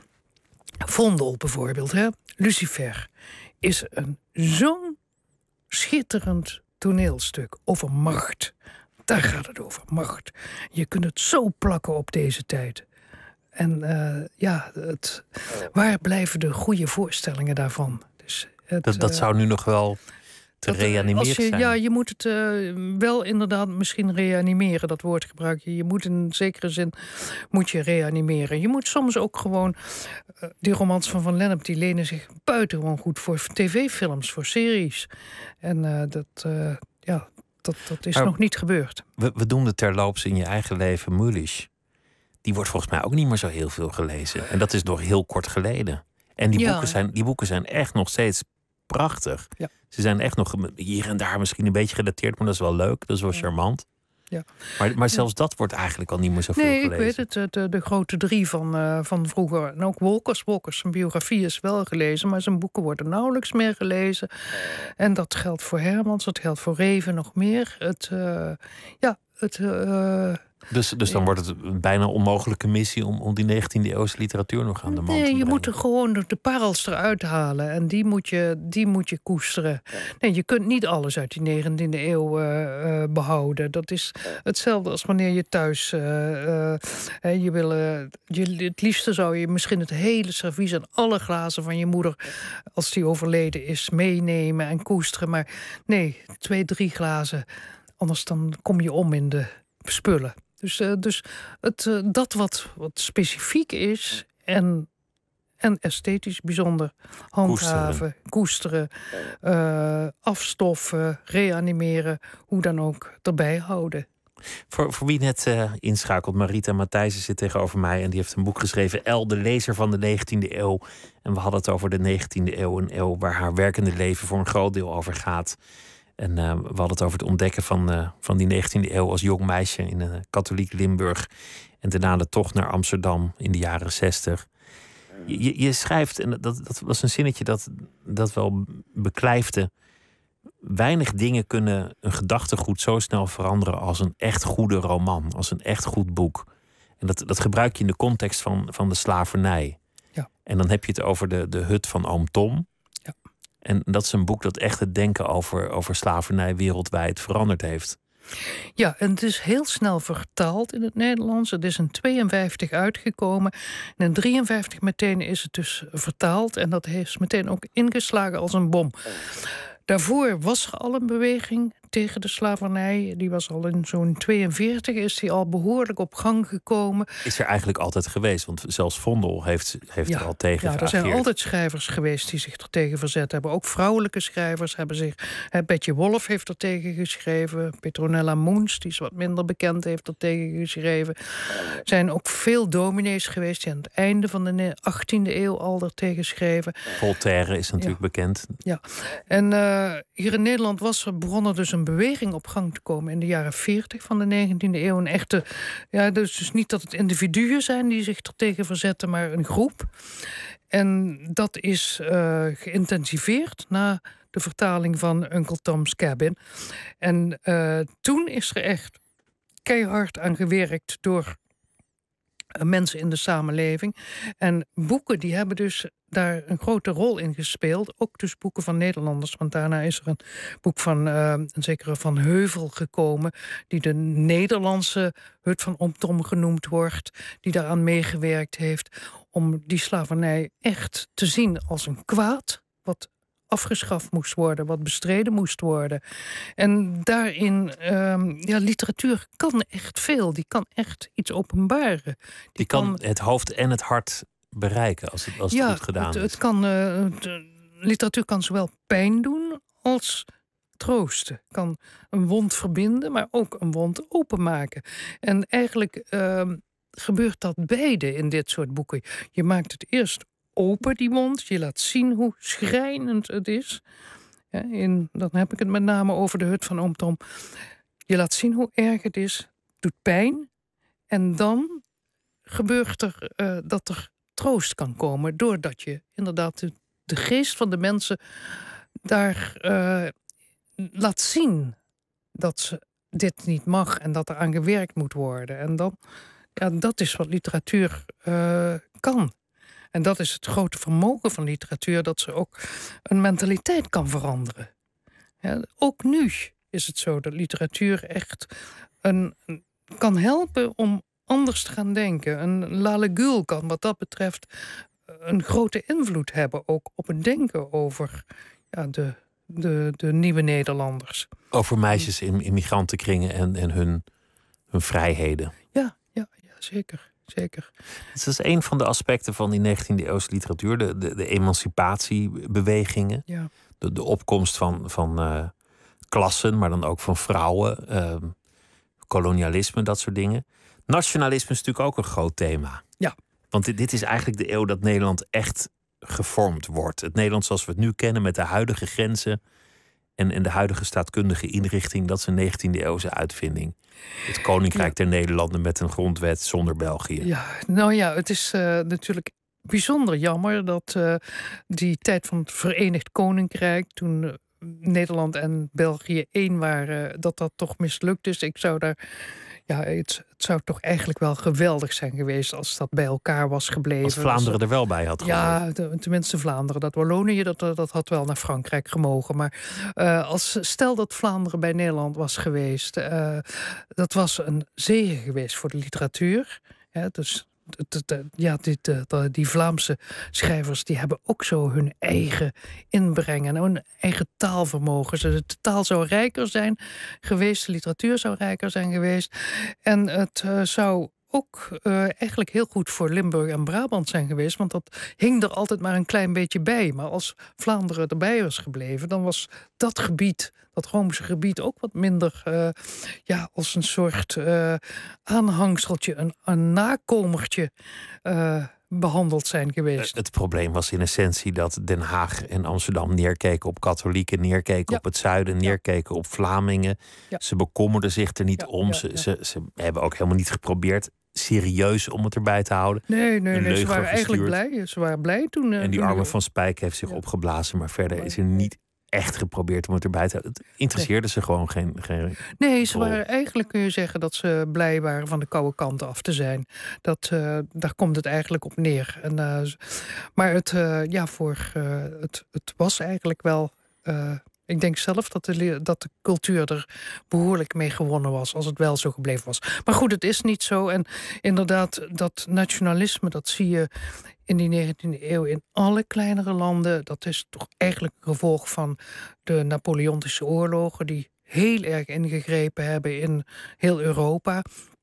Vondel bijvoorbeeld, hè? Lucifer is een zo'n schitterend toneelstuk over macht. Daar gaat het over, macht. Je kunt het zo plakken op deze tijd. En uh, ja, het, waar blijven de goede voorstellingen daarvan? Dus het, dat, dat zou nu nog wel te reanimeren zijn. Ja, je moet het uh, wel inderdaad misschien reanimeren, dat woord gebruik je. Je moet in zekere zin moet je reanimeren. Je moet soms ook gewoon, uh, die romans van Van Lennep, die lenen zich buitengewoon goed voor tv-films, voor series. En uh, dat, uh, ja... Dat, dat is maar nog niet gebeurd. We, we doen het terloops in je eigen leven, Mulisch. Die wordt volgens mij ook niet meer zo heel veel gelezen. En dat is nog heel kort geleden. En die, ja. boeken, zijn, die boeken zijn echt nog steeds prachtig. Ja. Ze zijn echt nog hier en daar misschien een beetje gedateerd, maar dat is wel leuk. Dat is wel charmant. Ja. Maar, maar zelfs dat wordt eigenlijk al niet meer zoveel nee, gelezen. Nee, ik weet het. De, de grote drie van, uh, van vroeger. En ook Wolkers. Wolkers, zijn biografie is wel gelezen, maar zijn boeken worden nauwelijks meer gelezen. En dat geldt voor Hermans, dat geldt voor Reven nog meer. Het, uh, ja, het... Uh, Dus, dus dan wordt het een bijna onmogelijke missie om, om die negentiende eeuwse literatuur nog aan de man te brengen. Nee, je moet er gewoon de, de parels eruit halen en die moet je, die moet je koesteren. Nee, je kunt niet alles uit die negentiende eeuw uh, uh, behouden. Dat is hetzelfde als wanneer je thuis... Uh, uh, je wil, uh, je, het liefste zou je misschien het hele servies en alle glazen van je moeder, als die overleden is, meenemen en koesteren. Maar nee, twee, drie glazen. Anders dan kom je om in de spullen. Dus, uh, dus het, uh, dat wat, wat specifiek is en, en esthetisch bijzonder handhaven, koesteren, koesteren uh, afstoffen, reanimeren, hoe dan ook, erbij houden. Voor, voor wie net uh, inschakelt, Marita Matthijssen zit tegenover mij en die heeft een boek geschreven, El, de lezer van de negentiende eeuw. En we hadden het over de negentiende eeuw, een eeuw waar haar werkende leven voor een groot deel over gaat. En uh, we hadden het over het ontdekken van, uh, van die negentiende eeuw als jong meisje in een uh, katholiek Limburg. En daarna de tocht naar Amsterdam in de jaren zestig. Je, je, je schrijft, en dat, dat was een zinnetje dat, dat wel beklijfde. Weinig dingen kunnen een gedachtegoed zo snel veranderen als een echt goede roman, als een echt goed boek. En dat, dat gebruik je in de context van, van de slavernij. Ja. En dan heb je het over de, de hut van oom Tom. Ja. En dat is een boek dat echt het denken over, over slavernij wereldwijd veranderd heeft. Ja, en het is heel snel vertaald in het Nederlands. Het is in tweeënvijftig uitgekomen. En in drieënvijftig meteen is het dus vertaald. En dat heeft meteen ook ingeslagen als een bom. Daarvoor was er al een beweging tegen de slavernij. Die was al in zo'n tweeënveertig, is die al behoorlijk op gang gekomen. Is er eigenlijk altijd geweest, want zelfs Vondel heeft, heeft ja, er al tegen Ja, er geageerd. zijn altijd schrijvers geweest die zich er tegen verzet hebben. Ook vrouwelijke schrijvers hebben zich... Hè, Betje Wolff heeft er tegen geschreven. Petronella Moens, die is wat minder bekend, heeft er tegen geschreven. Er zijn ook veel dominees geweest die aan het einde van de achttiende eeuw al er tegen schreven. Voltaire is natuurlijk ja. bekend. Ja, en uh, hier in Nederland was er begonnen dus een beweging op gang te komen in de jaren veertig van de negentiende eeuw. Een echte, ja, dus, dus niet dat het individuen zijn die zich er tegen verzetten, maar een groep. En dat is uh, geïntensiveerd na de vertaling van Uncle Tom's Cabin. En uh, toen is er echt keihard aan gewerkt door mensen in de samenleving. En boeken die hebben dus daar een grote rol in gespeeld. Ook dus boeken van Nederlanders. Want daarna is er een boek van uh, een zekere Van Heuvel gekomen, die de Nederlandse hut van Oom Tom genoemd wordt, die daaraan meegewerkt heeft om die slavernij echt te zien als een kwaad wat afgeschaft moest worden, wat bestreden moest worden. En daarin, um, ja, literatuur kan echt veel. Die kan echt iets openbaren. Die, die kan, kan het hoofd en het hart bereiken als het, als het ja, goed gedaan het, is. Het kan, uh, de literatuur kan zowel pijn doen als troosten. Kan een wond verbinden, maar ook een wond openmaken. En eigenlijk uh, gebeurt dat beide in dit soort boeken. Je maakt het eerst open, die wond. Je laat zien hoe schrijnend het is. Ja, in, dan heb ik het met name over de hut van Oom Tom. Je laat zien hoe erg het is. Het doet pijn. En dan gebeurt er uh, dat er troost kan komen, doordat je inderdaad de, de geest van de mensen daar uh, laat zien dat ze dit niet mag en dat er aan gewerkt moet worden. En dan, ja, dat is wat literatuur uh, kan. En dat is het grote vermogen van literatuur, dat ze ook een mentaliteit kan veranderen. Ja, ook nu is het zo dat literatuur echt een, een, kan helpen om anders te gaan denken. Een Lale Gül kan wat dat betreft een grote invloed hebben ook op het denken over ja, de, de, de nieuwe Nederlanders. Over meisjes in immigrantenkringen en, en hun, hun vrijheden. Ja, ja, ja, zeker. Zeker. Dus dat is een van de aspecten van die negentiende eeuwse literatuur. De, de, de emancipatiebewegingen. Ja. De, de opkomst van, van uh, klassen, maar dan ook van vrouwen. Uh, kolonialisme, dat soort dingen. Nationalisme is natuurlijk ook een groot thema. Ja. Want dit, dit is eigenlijk de eeuw dat Nederland echt gevormd wordt. Het Nederland zoals we het nu kennen met de huidige grenzen en, en de huidige staatkundige inrichting, dat is een negentiende eeuwse uitvinding. Het Koninkrijk ja. der Nederlanden met een grondwet zonder België. Ja, nou ja, het is uh, natuurlijk bijzonder jammer dat uh, die tijd van het Verenigd Koninkrijk, toen uh, Nederland en België één waren, dat dat toch mislukt is. Ik zou daar, ja, het, het zou toch eigenlijk wel geweldig zijn geweest als dat bij elkaar was gebleven. Als Vlaanderen er wel bij had gehoord. Ja, de, tenminste Vlaanderen. Dat Wallonië, dat, dat had wel naar Frankrijk gemogen. Maar uh, als, stel dat Vlaanderen bij Nederland was geweest, uh, dat was een zegen geweest voor de literatuur. Ja, dus de, de, ja, die, de, de, die Vlaamse schrijvers die hebben ook zo hun eigen inbreng en hun eigen taalvermogen. De taal zou rijker zijn geweest, de literatuur zou rijker zijn geweest. En het uh, zou ook uh, eigenlijk heel goed voor Limburg en Brabant zijn geweest. Want dat hing er altijd maar een klein beetje bij. Maar als Vlaanderen erbij was gebleven, dan was dat gebied, dat Roomse gebied, ook wat minder uh, ja, als een soort uh, aanhangseltje, een, een nakomertje uh, behandeld zijn geweest. Het probleem was in essentie dat Den Haag en Amsterdam neerkeken op katholieken, neerkeken ja. op het zuiden, neerkeken ja. op Vlamingen. Ja. Ze bekommerden zich er niet ja, om. Ja, ze, ja. Ze, ze hebben ook helemaal niet geprobeerd serieus om het erbij te houden. Nee, nee, nee ze waren eigenlijk blij. Ze waren blij toen. Uh, en die toen arme Van Spijk heeft zich ja. opgeblazen, maar verder ja. is er niet echt geprobeerd om het erbij te houden. Het interesseerde nee. ze gewoon geen, geen Nee, ze waren eigenlijk, kun je zeggen, dat ze blij waren van de koude kant af te zijn. Dat, uh, daar komt het eigenlijk op neer. En, uh, maar het, uh, ja, voor, uh, het, het was eigenlijk wel... Uh, ik denk zelf dat de, dat de cultuur er behoorlijk mee gewonnen was, als het wel zo gebleven was. Maar goed, het is niet zo. En inderdaad, dat nationalisme, dat zie je in die negentiende eeuw in alle kleinere landen. Dat is toch eigenlijk een gevolg van de Napoleontische oorlogen, die heel erg ingegrepen hebben in heel Europa.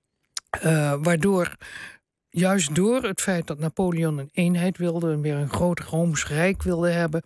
Uh, waardoor, juist door het feit dat Napoleon een eenheid wilde, en weer een groot Rooms Rijk wilde hebben,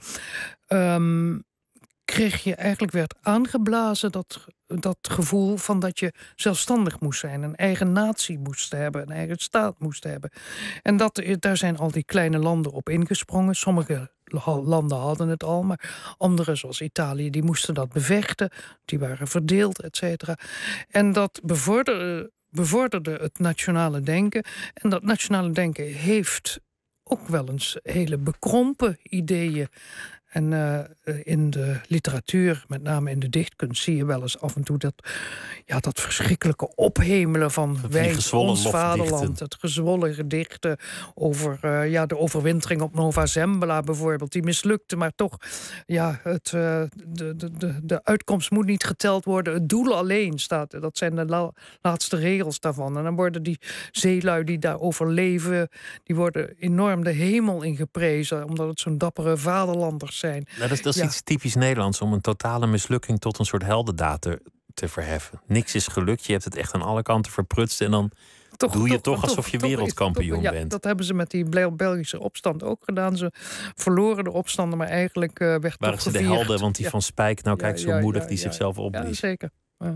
Um, kreeg je eigenlijk, werd aangeblazen dat, dat gevoel van dat je zelfstandig moest zijn, een eigen natie moest hebben, een eigen staat moest hebben. En dat, daar zijn al die kleine landen op ingesprongen. Sommige landen hadden het al, maar andere, zoals Italië, die moesten dat bevechten. Die waren verdeeld, et cetera. En dat bevorderde, bevorderde het nationale denken. En dat nationale denken heeft ook wel eens hele bekrompen ideeën. En uh, in de literatuur, met name in de dichtkunst, zie je wel eens af en toe dat, ja, dat verschrikkelijke ophemelen van wij, ons vaderland. Het gezwollen gedichten over uh, ja, de overwintering op Nova Zembla bijvoorbeeld. Die mislukte, maar toch, ja, het, uh, de, de, de, de uitkomst moet niet geteld worden. Het doel alleen staat, dat zijn de la, laatste regels daarvan. En dan worden die zeelui die daar overleven, die worden enorm de hemel ingeprezen, omdat het zo'n dappere vaderlanders zijn. Nou, dat is, dat is ja. iets typisch Nederlands, om een totale mislukking tot een soort heldendaad te, te verheffen. Niks is gelukt, je hebt het echt aan alle kanten verprutst en dan toch, doe je toch, toch alsof je toch, wereldkampioen toch, ja, bent. Dat hebben ze met die Belgische opstand ook gedaan. Ze verloren de opstanden, maar eigenlijk uh, werd waren toch ze gevierd. de helden, want die ja. Van Spijk, nou kijk, zo ja, moedig ja, die ja, zichzelf ja, opblies. Ja, zeker. Ja.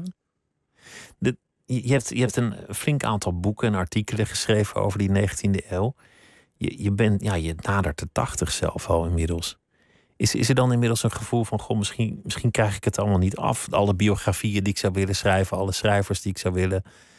De, je, hebt, je hebt een flink aantal boeken en artikelen geschreven over die negentiende eeuw. Je, je, bent, ja, je nadert de tachtig zelf al inmiddels. Is, is er dan inmiddels een gevoel van, goh, misschien, misschien krijg ik het allemaal niet af. Alle biografieën die ik zou willen schrijven, alle schrijvers die ik zou willen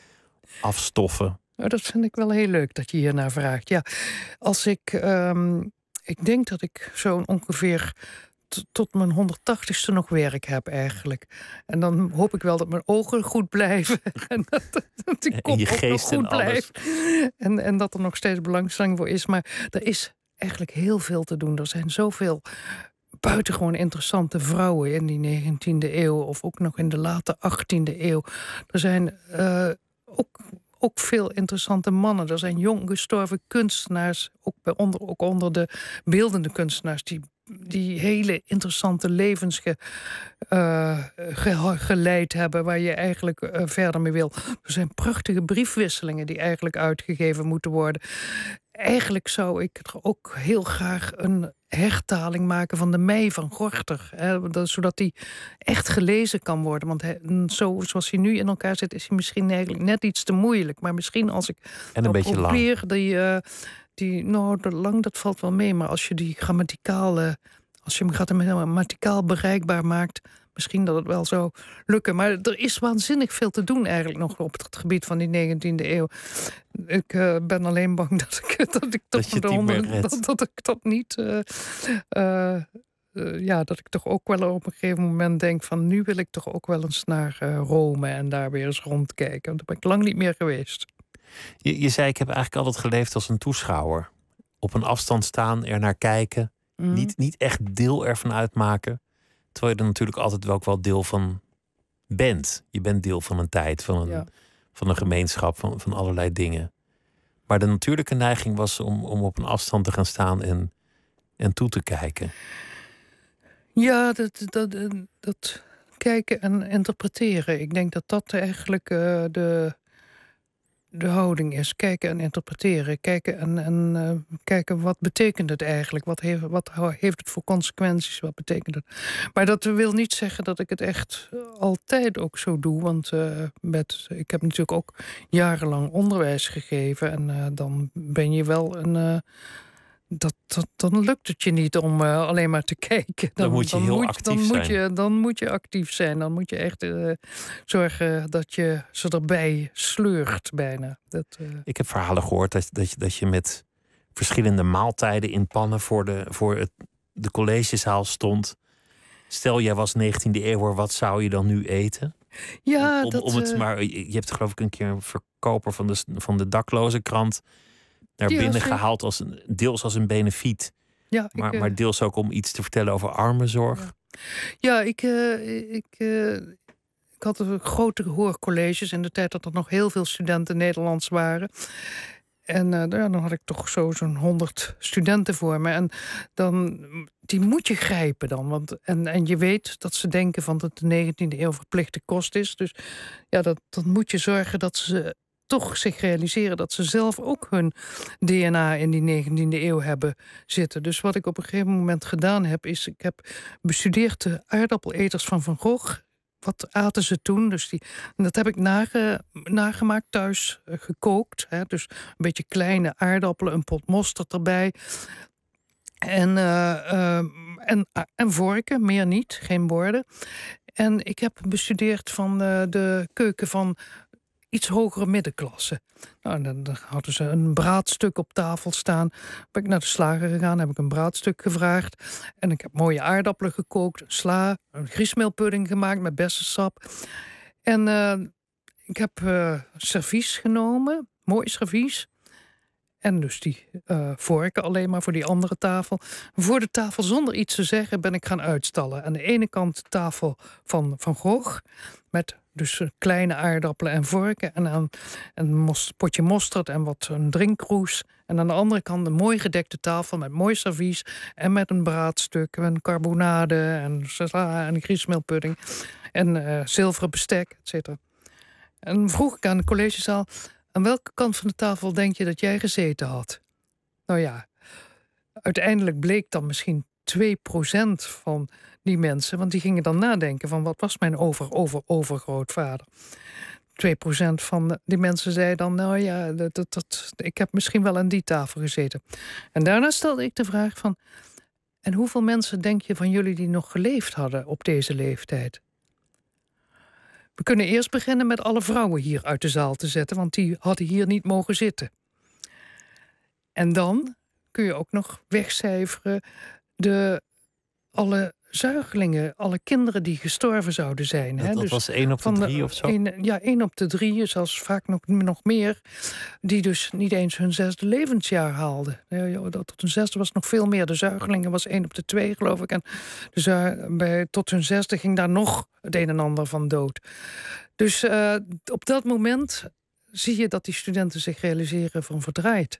afstoffen. Nou, dat vind ik wel heel leuk dat je hiernaar vraagt. Ja, als ik, um, ik denk dat ik zo'n ongeveer t- tot mijn honderdtachtigste nog werk heb eigenlijk. En dan hoop ik wel dat mijn ogen goed blijven. En dat, dat die kop ook nog goed blijft. En, en dat er nog steeds belangstelling voor is. Maar er is eigenlijk heel veel te doen. Er zijn zoveel buitengewoon interessante vrouwen in die negentiende eeuw, of ook nog in de late achttiende eeuw. Er zijn uh, ook, ook veel interessante mannen. Er zijn jong gestorven kunstenaars, ook, bij onder, ook onder de beeldende kunstenaars, die, die hele interessante levens ge, uh, ge, geleid hebben, waar je eigenlijk uh, verder mee wil. Er zijn prachtige briefwisselingen die eigenlijk uitgegeven moeten worden. Eigenlijk zou ik er ook heel graag een hertaling maken van de Mei van Gorter. Hè, dat, zodat die echt gelezen kan worden. Want hij, zo, zoals hij nu in elkaar zit, is hij misschien eigenlijk net iets te moeilijk. Maar misschien als ik en een beetje probeer lang. die, uh, die nou, de lang, dat valt wel mee. Maar als je die grammaticale, als je hem grammaticaal bereikbaar maakt, misschien dat het wel zou lukken. Maar er is waanzinnig veel te doen eigenlijk nog op het gebied van die negentiende eeuw. Ik uh, ben alleen bang dat ik dat ik toch dat, de honderd, dat, dat ik dat niet. Uh, uh, uh, ja, dat ik toch ook wel op een gegeven moment denk van nu wil ik toch ook wel eens naar uh, Rome en daar weer eens rondkijken. Want daar ben ik lang niet meer geweest. Je, je zei, ik heb eigenlijk altijd geleefd als een toeschouwer. Op een afstand staan, er naar kijken. Mm. Niet, niet echt deel ervan uitmaken. Terwijl je er natuurlijk altijd wel ook wel deel van bent. Je bent deel van een tijd, van een, ja. van een gemeenschap, van, van allerlei dingen. Maar de natuurlijke neiging was om, om op een afstand te gaan staan en, en toe te kijken. Ja, dat, dat, dat kijken en interpreteren. Ik denk dat dat eigenlijk uh, de, de houding is. Kijken en interpreteren. Kijken en, en uh, kijken wat betekent het eigenlijk? Wat heeft, wat heeft het voor consequenties? Wat betekent het? Maar dat wil niet zeggen dat ik het echt altijd ook zo doe. Want uh, met, ik heb natuurlijk ook jarenlang onderwijs gegeven. En uh, dan ben je wel een... Uh, Dat, dat, dan lukt het je niet om uh, alleen maar te kijken. Dan, dan moet je dan heel moet, actief dan zijn. Moet je, dan moet je actief zijn. Dan moet je echt uh, zorgen dat je ze erbij sleurt bijna. Dat, uh... Ik heb verhalen gehoord dat, dat, je, dat je met verschillende maaltijden in pannen voor de, voor het, de collegezaal stond. Stel, jij was negentiende eeuw, wat zou je dan nu eten? Ja, om, dat, om het uh... maar, je hebt geloof ik een keer een verkoper van de, van de daklozenkrant naar ja, binnen zeker. gehaald, als een, deels als een benefiet. Ja, maar, ik, uh... maar deels ook om iets te vertellen over armenzorg. Ja, ja ik, uh, ik, uh, ik had een grote hoorcolleges in de tijd dat er nog heel veel studenten Nederlands waren. En uh, ja, dan had ik toch zo zo'n honderd studenten voor me. En dan, die moet je grijpen dan. Want, en, en je weet dat ze denken van dat de negentiende eeuw verplichte kost is. Dus ja, dat, dan moet je zorgen dat ze toch zich realiseren dat ze zelf ook hun D N A in die negentiende eeuw hebben zitten. Dus wat ik op een gegeven moment gedaan heb, is ik heb bestudeerd de aardappeleters van Van Gogh. Wat aten ze toen? Dus die, en dat heb ik nage, nagemaakt thuis, uh, gekookt. Hè? Dus een beetje kleine aardappelen, een pot mosterd erbij. En, uh, uh, en, uh, en vorken, meer niet, geen borden. En ik heb bestudeerd van uh, de keuken van iets hogere middenklasse. Nou, dan, dan hadden ze een braadstuk op tafel staan. Ben ik naar de slager gegaan, heb ik een braadstuk gevraagd. En ik heb mooie aardappelen gekookt, sla, een griesmeelpudding gemaakt met bessensap. En uh, ik heb uh, servies genomen, mooi servies. En dus die uh, vorken alleen maar voor die andere tafel. Voor de tafel zonder iets te zeggen ben ik gaan uitstallen. Aan de ene kant de tafel van Van Gogh met dus kleine aardappelen en vorken. En aan een mos, potje mosterd en wat een drinkroes. En aan de andere kant een mooi gedekte tafel met mooi servies. En met een braadstuk, en carbonade en sla en griesmeelpudding. En uh, zilveren bestek, et cetera. En vroeg ik aan de collegezaal: aan welke kant van de tafel denk je dat jij gezeten had? Nou ja, uiteindelijk bleek dan misschien twee procent van die mensen, want die gingen dan nadenken van wat was mijn over, over, overgrootvader. twee procent van die mensen zei dan, nou ja, dat, dat, dat, ik heb misschien wel aan die tafel gezeten. En daarna stelde ik de vraag van, en hoeveel mensen denk je van jullie die nog geleefd hadden op deze leeftijd? We kunnen eerst beginnen met alle vrouwen hier uit de zaal te zetten, want die hadden hier niet mogen zitten. En dan kun je ook nog wegcijferen de, alle zuigelingen, alle kinderen die gestorven zouden zijn. Dat, hè? dat Dus was één op de drie of zo? Een, ja, één op de drie, zelfs vaak nog, nog meer, die dus niet eens hun zesde levensjaar haalden. Ja, tot hun zesde was nog veel meer. De zuigelingen was één op de twee, geloof ik. En dus, uh, bij, tot hun zesde ging daar nog het een en ander van dood. Dus uh, op dat moment zie je dat die studenten zich realiseren van verdraaid.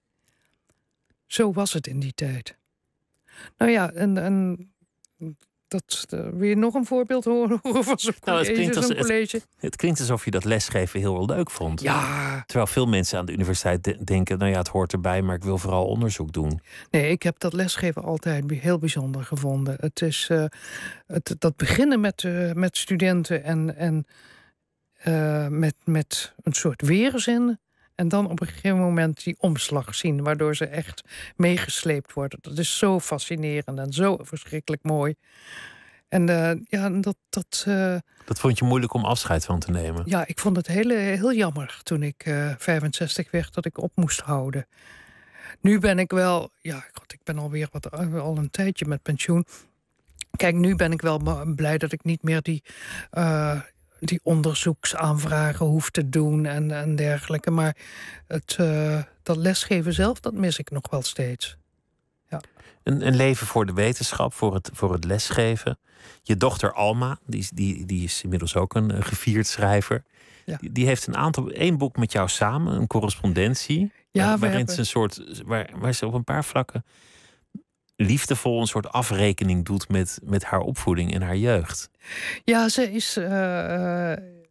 Zo was het in die tijd. Nou ja, en... en Dat, uh, wil je nog een voorbeeld horen van zo'n nou, het, klinkt als, college? Het, het klinkt alsof je dat lesgeven heel wel leuk vond. Ja. Terwijl veel mensen aan de universiteit de- denken, nou ja, het hoort erbij, maar ik wil vooral onderzoek doen. Nee, ik heb dat lesgeven altijd heel bijzonder gevonden. Het is uh, het, dat beginnen met, uh, met studenten en, en uh, met, met een soort weerzin. En dan op een gegeven moment die omslag zien, waardoor ze echt meegesleept worden. Dat is zo fascinerend en zo verschrikkelijk mooi. En uh, ja, dat... Dat, uh, dat vond je moeilijk om afscheid van te nemen? Ja, ik vond het heel, heel jammer toen ik uh, vijfenzestig werd dat ik op moest houden. Nu ben ik wel... Ja, God, ik ben alweer wat, al een tijdje met pensioen. Kijk, nu ben ik wel blij dat ik niet meer die... Uh, die onderzoeksaanvragen hoef te doen en, en dergelijke. Maar het, uh, dat lesgeven zelf, dat mis ik nog wel steeds. Ja. Een, een leven voor de wetenschap, voor het, voor het lesgeven. Je dochter Alma, die, die, die is inmiddels ook een, een gevierd schrijver. Ja. Die, die heeft een aantal, één boek met jou samen, een correspondentie. Ja, waar, waarin hebben... ze een soort, waar, waar ze op een paar vlakken liefdevol een soort afrekening doet met, met haar opvoeding en haar jeugd. Ja, ze is uh,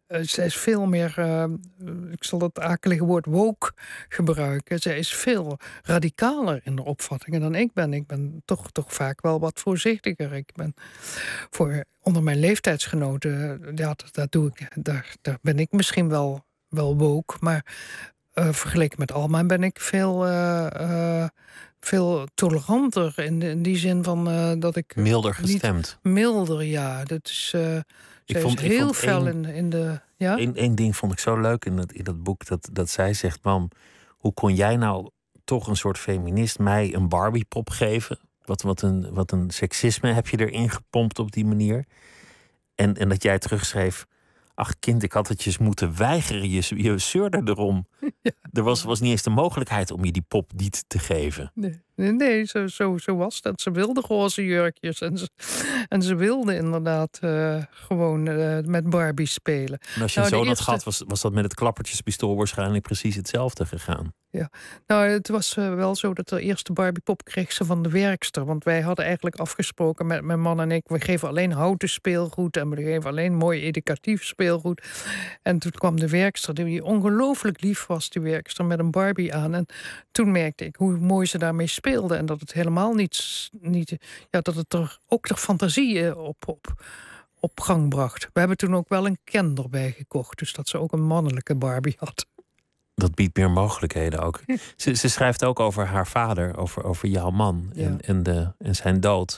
uh, zij is veel meer, uh, ik zal dat akelige woord woke gebruiken. Zij is veel radicaler in de opvattingen dan ik ben. Ik ben toch, toch vaak wel wat voorzichtiger. Ik ben voor onder mijn leeftijdsgenoten, ja, dat, dat doe ik, daar, daar ben ik misschien wel, wel woke, maar uh, vergeleken met Alma ben ik veel, uh, uh, veel toleranter in, in die zin van uh, dat ik milder gestemd. Milder, ja. Dat is. Uh, ik vond, is heel ik vond fel één, in, in de. Ja? Eén, één ding vond ik zo leuk in dat, in dat boek dat, dat zij zegt: mam, hoe kon jij nou toch een soort feminist mij een Barbiepop geven? Wat, wat, een, wat een seksisme heb je erin gepompt op die manier? En, en dat jij terugschreef: ach kind, ik had het je moeten weigeren. Je, je zeurde erom. Ja. Er was, was niet eens de mogelijkheid om je die pop niet te geven. Nee, nee, nee zo, zo, zo was dat. Ze wilde roze jurkjes. En ze, en ze wilde inderdaad uh, gewoon uh, met Barbie spelen. En als je nou, een zoon eerste... had gehad, was, was dat met het klappertjespistool waarschijnlijk precies hetzelfde gegaan. Ja, nou het was uh, wel zo dat de eerste Barbiepop kreeg ze van de werkster. Want wij hadden eigenlijk afgesproken met mijn man en ik, we geven alleen houten speelgoed en we geven alleen mooi educatief speelgoed. En toen kwam de werkster, die ongelooflijk lief was, die werkster, met een Barbie aan. En toen merkte ik hoe mooi ze daarmee speelde en dat het helemaal niet, niet ja, dat het er ook de fantasie op, op, op gang bracht. We hebben toen ook wel een Ken erbij gekocht, dus dat ze ook een mannelijke Barbie had. Dat biedt meer mogelijkheden ook. Ze, ze schrijft ook over haar vader, over, over jouw man en, ja. en, de, en zijn dood.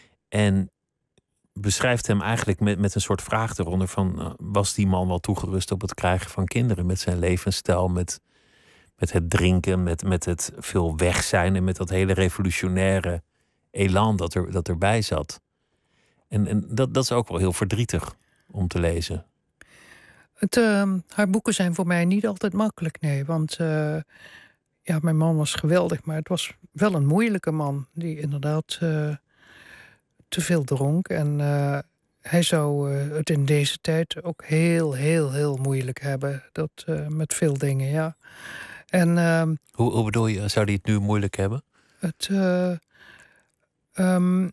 En beschrijft hem eigenlijk met, met een soort vraag eronder van, uh, was die man wel toegerust op het krijgen van kinderen? Met zijn levensstijl, met, met het drinken, met, met het veel weg zijn en met dat hele revolutionaire elan dat, er, dat erbij zat. En, en dat, dat is ook wel heel verdrietig om te lezen. Het, uh, haar boeken zijn voor mij niet altijd makkelijk, nee. Want uh, ja, mijn man was geweldig, maar het was wel een moeilijke man. Die inderdaad uh, te veel dronk. En uh, hij zou uh, het in deze tijd ook heel, heel, heel moeilijk hebben. Dat uh, met veel dingen, ja. En, uh, hoe, hoe bedoel je, zou hij het nu moeilijk hebben? Het... Uh, um,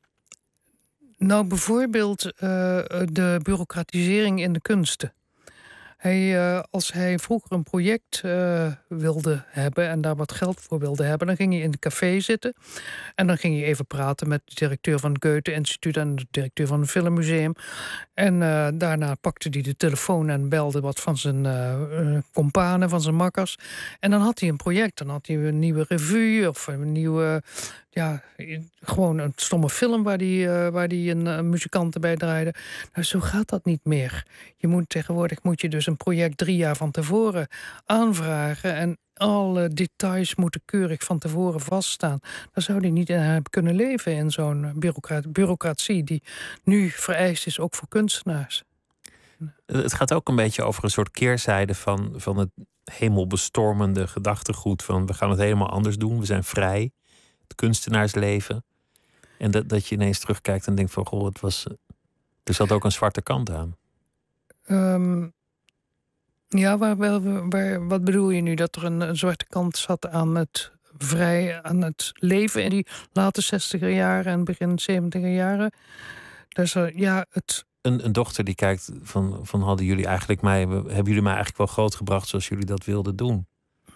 nou, bijvoorbeeld uh, de bureaucratisering in de kunsten. Hij, uh, als hij vroeger een project uh, wilde hebben en daar wat geld voor wilde hebben, dan ging hij in de café zitten en dan ging hij even praten met de directeur van het Goethe-instituut en de directeur van het Filmmuseum. En uh, daarna pakte hij de telefoon en belde wat van zijn uh, companen, van zijn makkers. En dan had hij een project, dan had hij een nieuwe revue of een nieuwe, ja, gewoon een stomme film waar hij, uh, waar hij een, een muzikant bij draaide. Nou, zo gaat dat niet meer. Je moet tegenwoordig moet je dus een project drie jaar van tevoren aanvragen en alle details moeten keurig van tevoren vaststaan. Daar zou hij niet in hebben kunnen leven in zo'n bureaucrat- bureaucratie die nu vereist is, ook voor kunstenaars. Het gaat ook een beetje over een soort keerzijde van, van het hemelbestormende gedachtegoed van we gaan het helemaal anders doen, we zijn vrij, het kunstenaarsleven. En dat, dat je ineens terugkijkt en denkt van goh, het was, er zat ook een zwarte kant aan. Um, ja, waar, waar, waar, wat bedoel je nu? Dat er een, een zwarte kant zat aan het vrij, aan het leven in die late zestiger jaren en begin zeventiger jaren? Dus, uh, ja, het... Een, een dochter die kijkt van, van hadden jullie eigenlijk mij, hebben jullie mij eigenlijk wel grootgebracht zoals jullie dat wilden doen?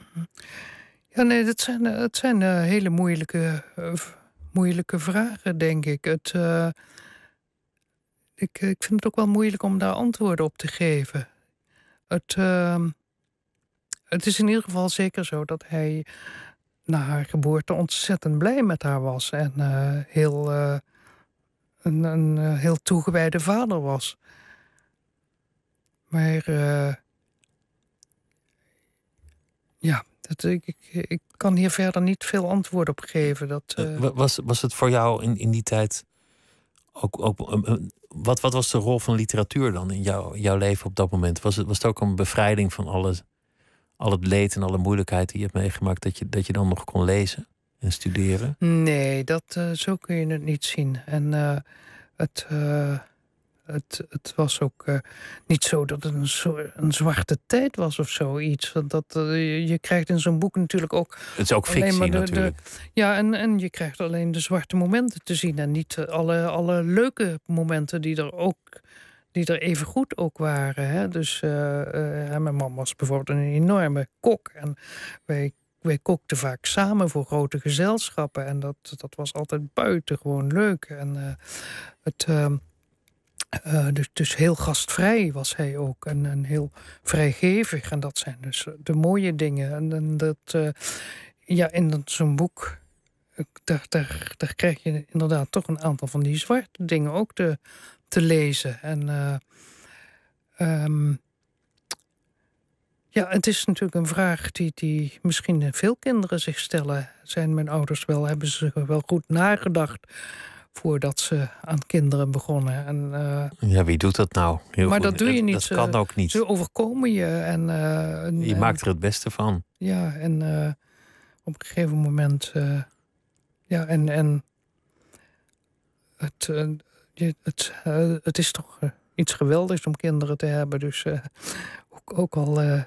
Ja, nee, dat zijn, het zijn uh, hele moeilijke, uh, moeilijke vragen, denk ik. Het, uh, ik. Ik vind het ook wel moeilijk om daar antwoorden op te geven. Het, uh, het is in ieder geval zeker zo dat hij na haar geboorte ontzettend blij met haar was. En uh, heel, uh, een, een uh, heel toegewijde vader was. Maar uh, ja, dat, ik, ik, ik kan hier verder niet veel antwoord op geven. Dat, uh... was, was het voor jou in, in die tijd ook... ook uh, wat, wat was de rol van literatuur dan in jouw, jouw leven op dat moment? Was het, was het ook een bevrijding van alle, al het leed en alle moeilijkheid die je hebt meegemaakt, dat je, dat je dan nog kon lezen en studeren? Nee, dat, uh, zo kun je het niet zien. En uh, het, uh, het, het was ook uh, niet zo dat het een, soort, een zwarte tijd was of zoiets. Want dat, uh, je krijgt in zo'n boek natuurlijk ook... Het is ook fictie de, natuurlijk. De, ja, en, en je krijgt alleen de zwarte momenten te zien. En niet alle, alle leuke momenten die er ook die er even goed ook waren. Hè? Dus uh, uh, mijn man was bijvoorbeeld een enorme kok. En wij, wij kookten vaak samen voor grote gezelschappen. En dat, dat was altijd buitengewoon leuk. En uh, het... Uh, Uh, dus, dus heel gastvrij was hij ook. En, en heel vrijgevig. En dat zijn dus de mooie dingen. En, en dat, uh, ja, in zo'n boek, daar, daar, daar krijg je inderdaad toch een aantal van die zwarte dingen ook te, te lezen. En uh, um, ja, het is natuurlijk een vraag die, die misschien veel kinderen zich stellen. Zijn mijn ouders wel, hebben ze wel goed nagedacht voordat ze aan kinderen begonnen. En, uh, ja, wie doet dat nou? Heel maar goed. dat doe je niet. Dat kan ook niet. Ze overkomen je. En, uh, en, je maakt er het beste van. Ja, en uh, op een gegeven moment... Uh, ja, en, en het, uh, je, het, uh, het is toch uh, iets geweldigs om kinderen te hebben. Dus uh, ook, ook al... Uh,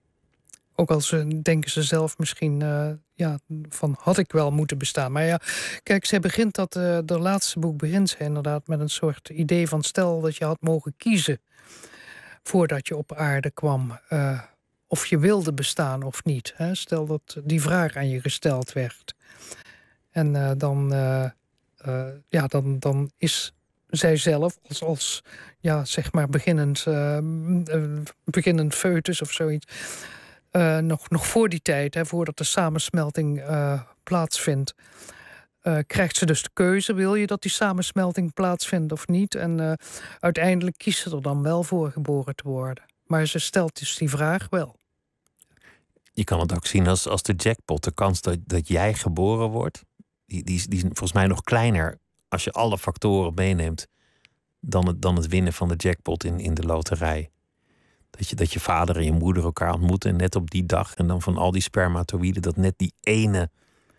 Ook al ze, denken ze zelf misschien uh, ja, van had ik wel moeten bestaan. Maar ja, kijk, zij begint dat, uh, de laatste boek begint ze inderdaad met een soort idee van stel dat je had mogen kiezen voordat je op aarde kwam. Uh, of je wilde bestaan of niet. Hè? Stel dat die vraag aan je gesteld werd. En uh, dan, uh, uh, ja, dan, dan is zij zelf als, als ja, zeg maar beginnend, uh, uh, beginnend foetus of zoiets... Uh, nog, nog voor die tijd, hè, voordat de samensmelting uh, plaatsvindt, uh, krijgt ze dus de keuze: wil je dat die samensmelting plaatsvindt of niet? En uh, uiteindelijk kiest ze er dan wel voor geboren te worden. Maar ze stelt dus die vraag wel. Je kan het ook zien als, als de jackpot. De kans dat, dat jij geboren wordt, die, die, die is volgens mij nog kleiner als je alle factoren meeneemt dan het, dan het winnen van de jackpot in, in de loterij. Dat je, dat je vader en je moeder elkaar ontmoeten net op die dag. En dan van al die spermatoïden dat net die ene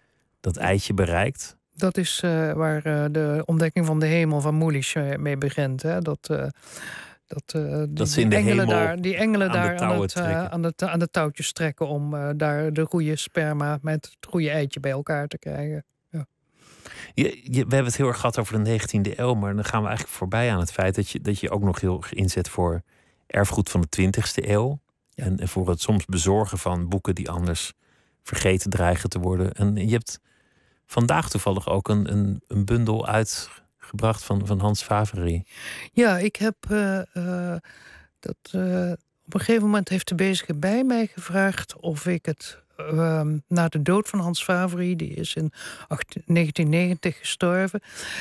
dat eitje bereikt. Dat is uh, waar uh, de ontdekking van de hemel van Mulisch mee begint. Hè? Dat, uh, dat, uh, die, dat ze in de engelen hemel daar, die engelen aan daar de aan, touwen het, uh, trekken. aan, de, aan de touwtjes trekken om uh, daar de goede sperma met het goede eitje bij elkaar te krijgen. Ja. Je, je, we hebben het heel erg gehad over de negentiende eeuw. Maar dan gaan we eigenlijk voorbij aan het feit dat je, dat je ook nog heel erg inzet voor erfgoed van de twintigste eeuw. Ja. En, en voor het soms bezorgen van boeken die anders vergeten dreigen te worden. En je hebt vandaag toevallig ook een, een, een bundel uitgebracht van, van Hans Favery. Ja, ik heb uh, uh, dat uh, op een gegeven moment heeft de bezige bij mij gevraagd of ik het uh, na de dood van Hans Favery, die is in negentien negentig gestorven,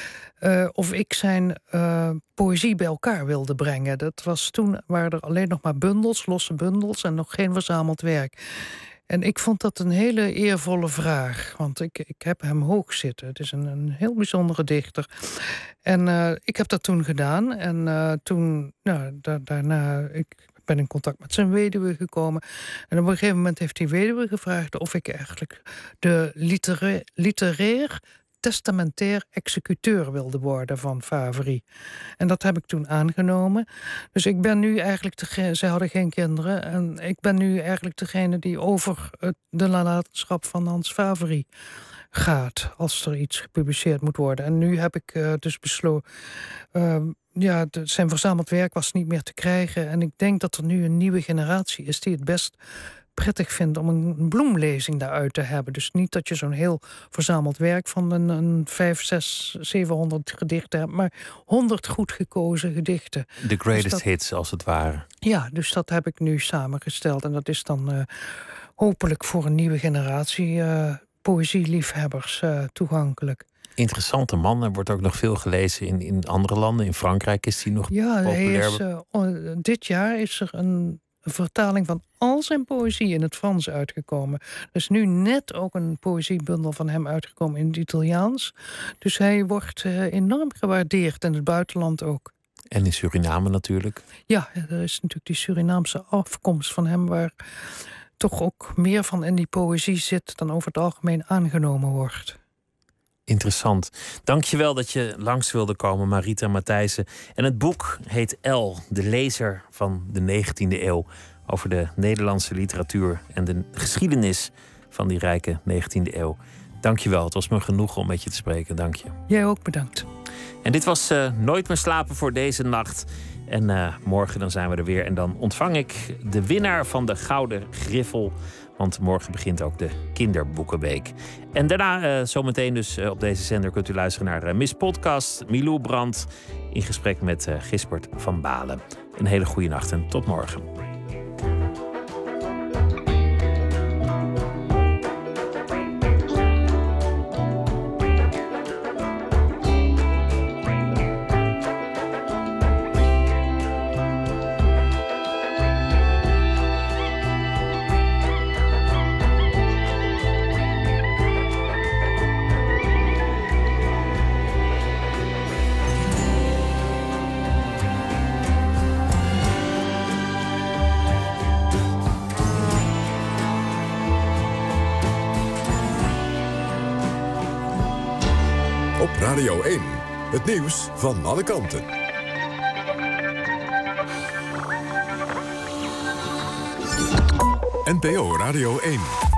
Uh, of ik zijn uh, poëzie bij elkaar wilde brengen. Dat was toen, waren er alleen nog maar bundels, losse bundels en nog geen verzameld werk. En ik vond dat een hele eervolle vraag, want ik, ik heb hem hoog zitten. Het is een, een heel bijzondere dichter. En uh, ik heb dat toen gedaan. En uh, toen, nou, da- daarna, ik ben in contact met zijn weduwe gekomen. En op een gegeven moment heeft die weduwe gevraagd of ik eigenlijk de litera- literair testamentair executeur wilde worden van Favery. En dat heb ik toen aangenomen. Dus ik ben nu eigenlijk degene, zij hadden geen kinderen, en ik ben nu eigenlijk degene die over het, de nalatenschap van Hans Favery gaat, als er iets gepubliceerd moet worden. En nu heb ik uh, dus besloten, uh, ja, de, zijn verzameld werk was niet meer te krijgen. En ik denk dat er nu een nieuwe generatie is die het best prettig vindt om een bloemlezing daaruit te hebben. Dus niet dat je zo'n heel verzameld werk van een, een vijf, zes, zevenhonderd gedichten hebt, maar honderd goed gekozen gedichten. The greatest dus dat, hits, als het ware. Ja, dus dat heb ik nu samengesteld. En dat is dan uh, hopelijk voor een nieuwe generatie uh, poëzieliefhebbers uh, toegankelijk. Interessante man. Er wordt ook nog veel gelezen in, in andere landen. In Frankrijk is hij nog ja, populair. Hij is, uh, oh, dit jaar is er een Een vertaling van al zijn poëzie in het Frans uitgekomen. Er is nu net ook een poëziebundel van hem uitgekomen in het Italiaans. Dus hij wordt uh, enorm gewaardeerd in het buitenland ook. En in Suriname natuurlijk. Ja, er is natuurlijk die Surinaamse afkomst van hem, waar toch ook meer van in die poëzie zit dan over het algemeen aangenomen wordt. Interessant. Dank je wel dat je langs wilde komen, Marita Matthijssen. En het boek heet El, de lezer van de negentiende eeuw. Over de Nederlandse literatuur en de geschiedenis van die rijke negentiende eeuw. Dank je wel. Het was me genoeg om met je te spreken. Dank je. Jij ook bedankt. En dit was uh, Nooit meer slapen voor deze nacht. En uh, morgen dan zijn we er weer. En dan ontvang ik de winnaar van de Gouden Griffel. Want morgen begint ook de Kinderboekenweek. En daarna, uh, zometeen dus uh, op deze zender, kunt u luisteren naar uh, Miss Podcast. Milou Brandt in gesprek met uh, Gisbert van Balen. Een hele goede nacht en tot morgen. Radio één, het nieuws van alle kanten. N P O Radio één.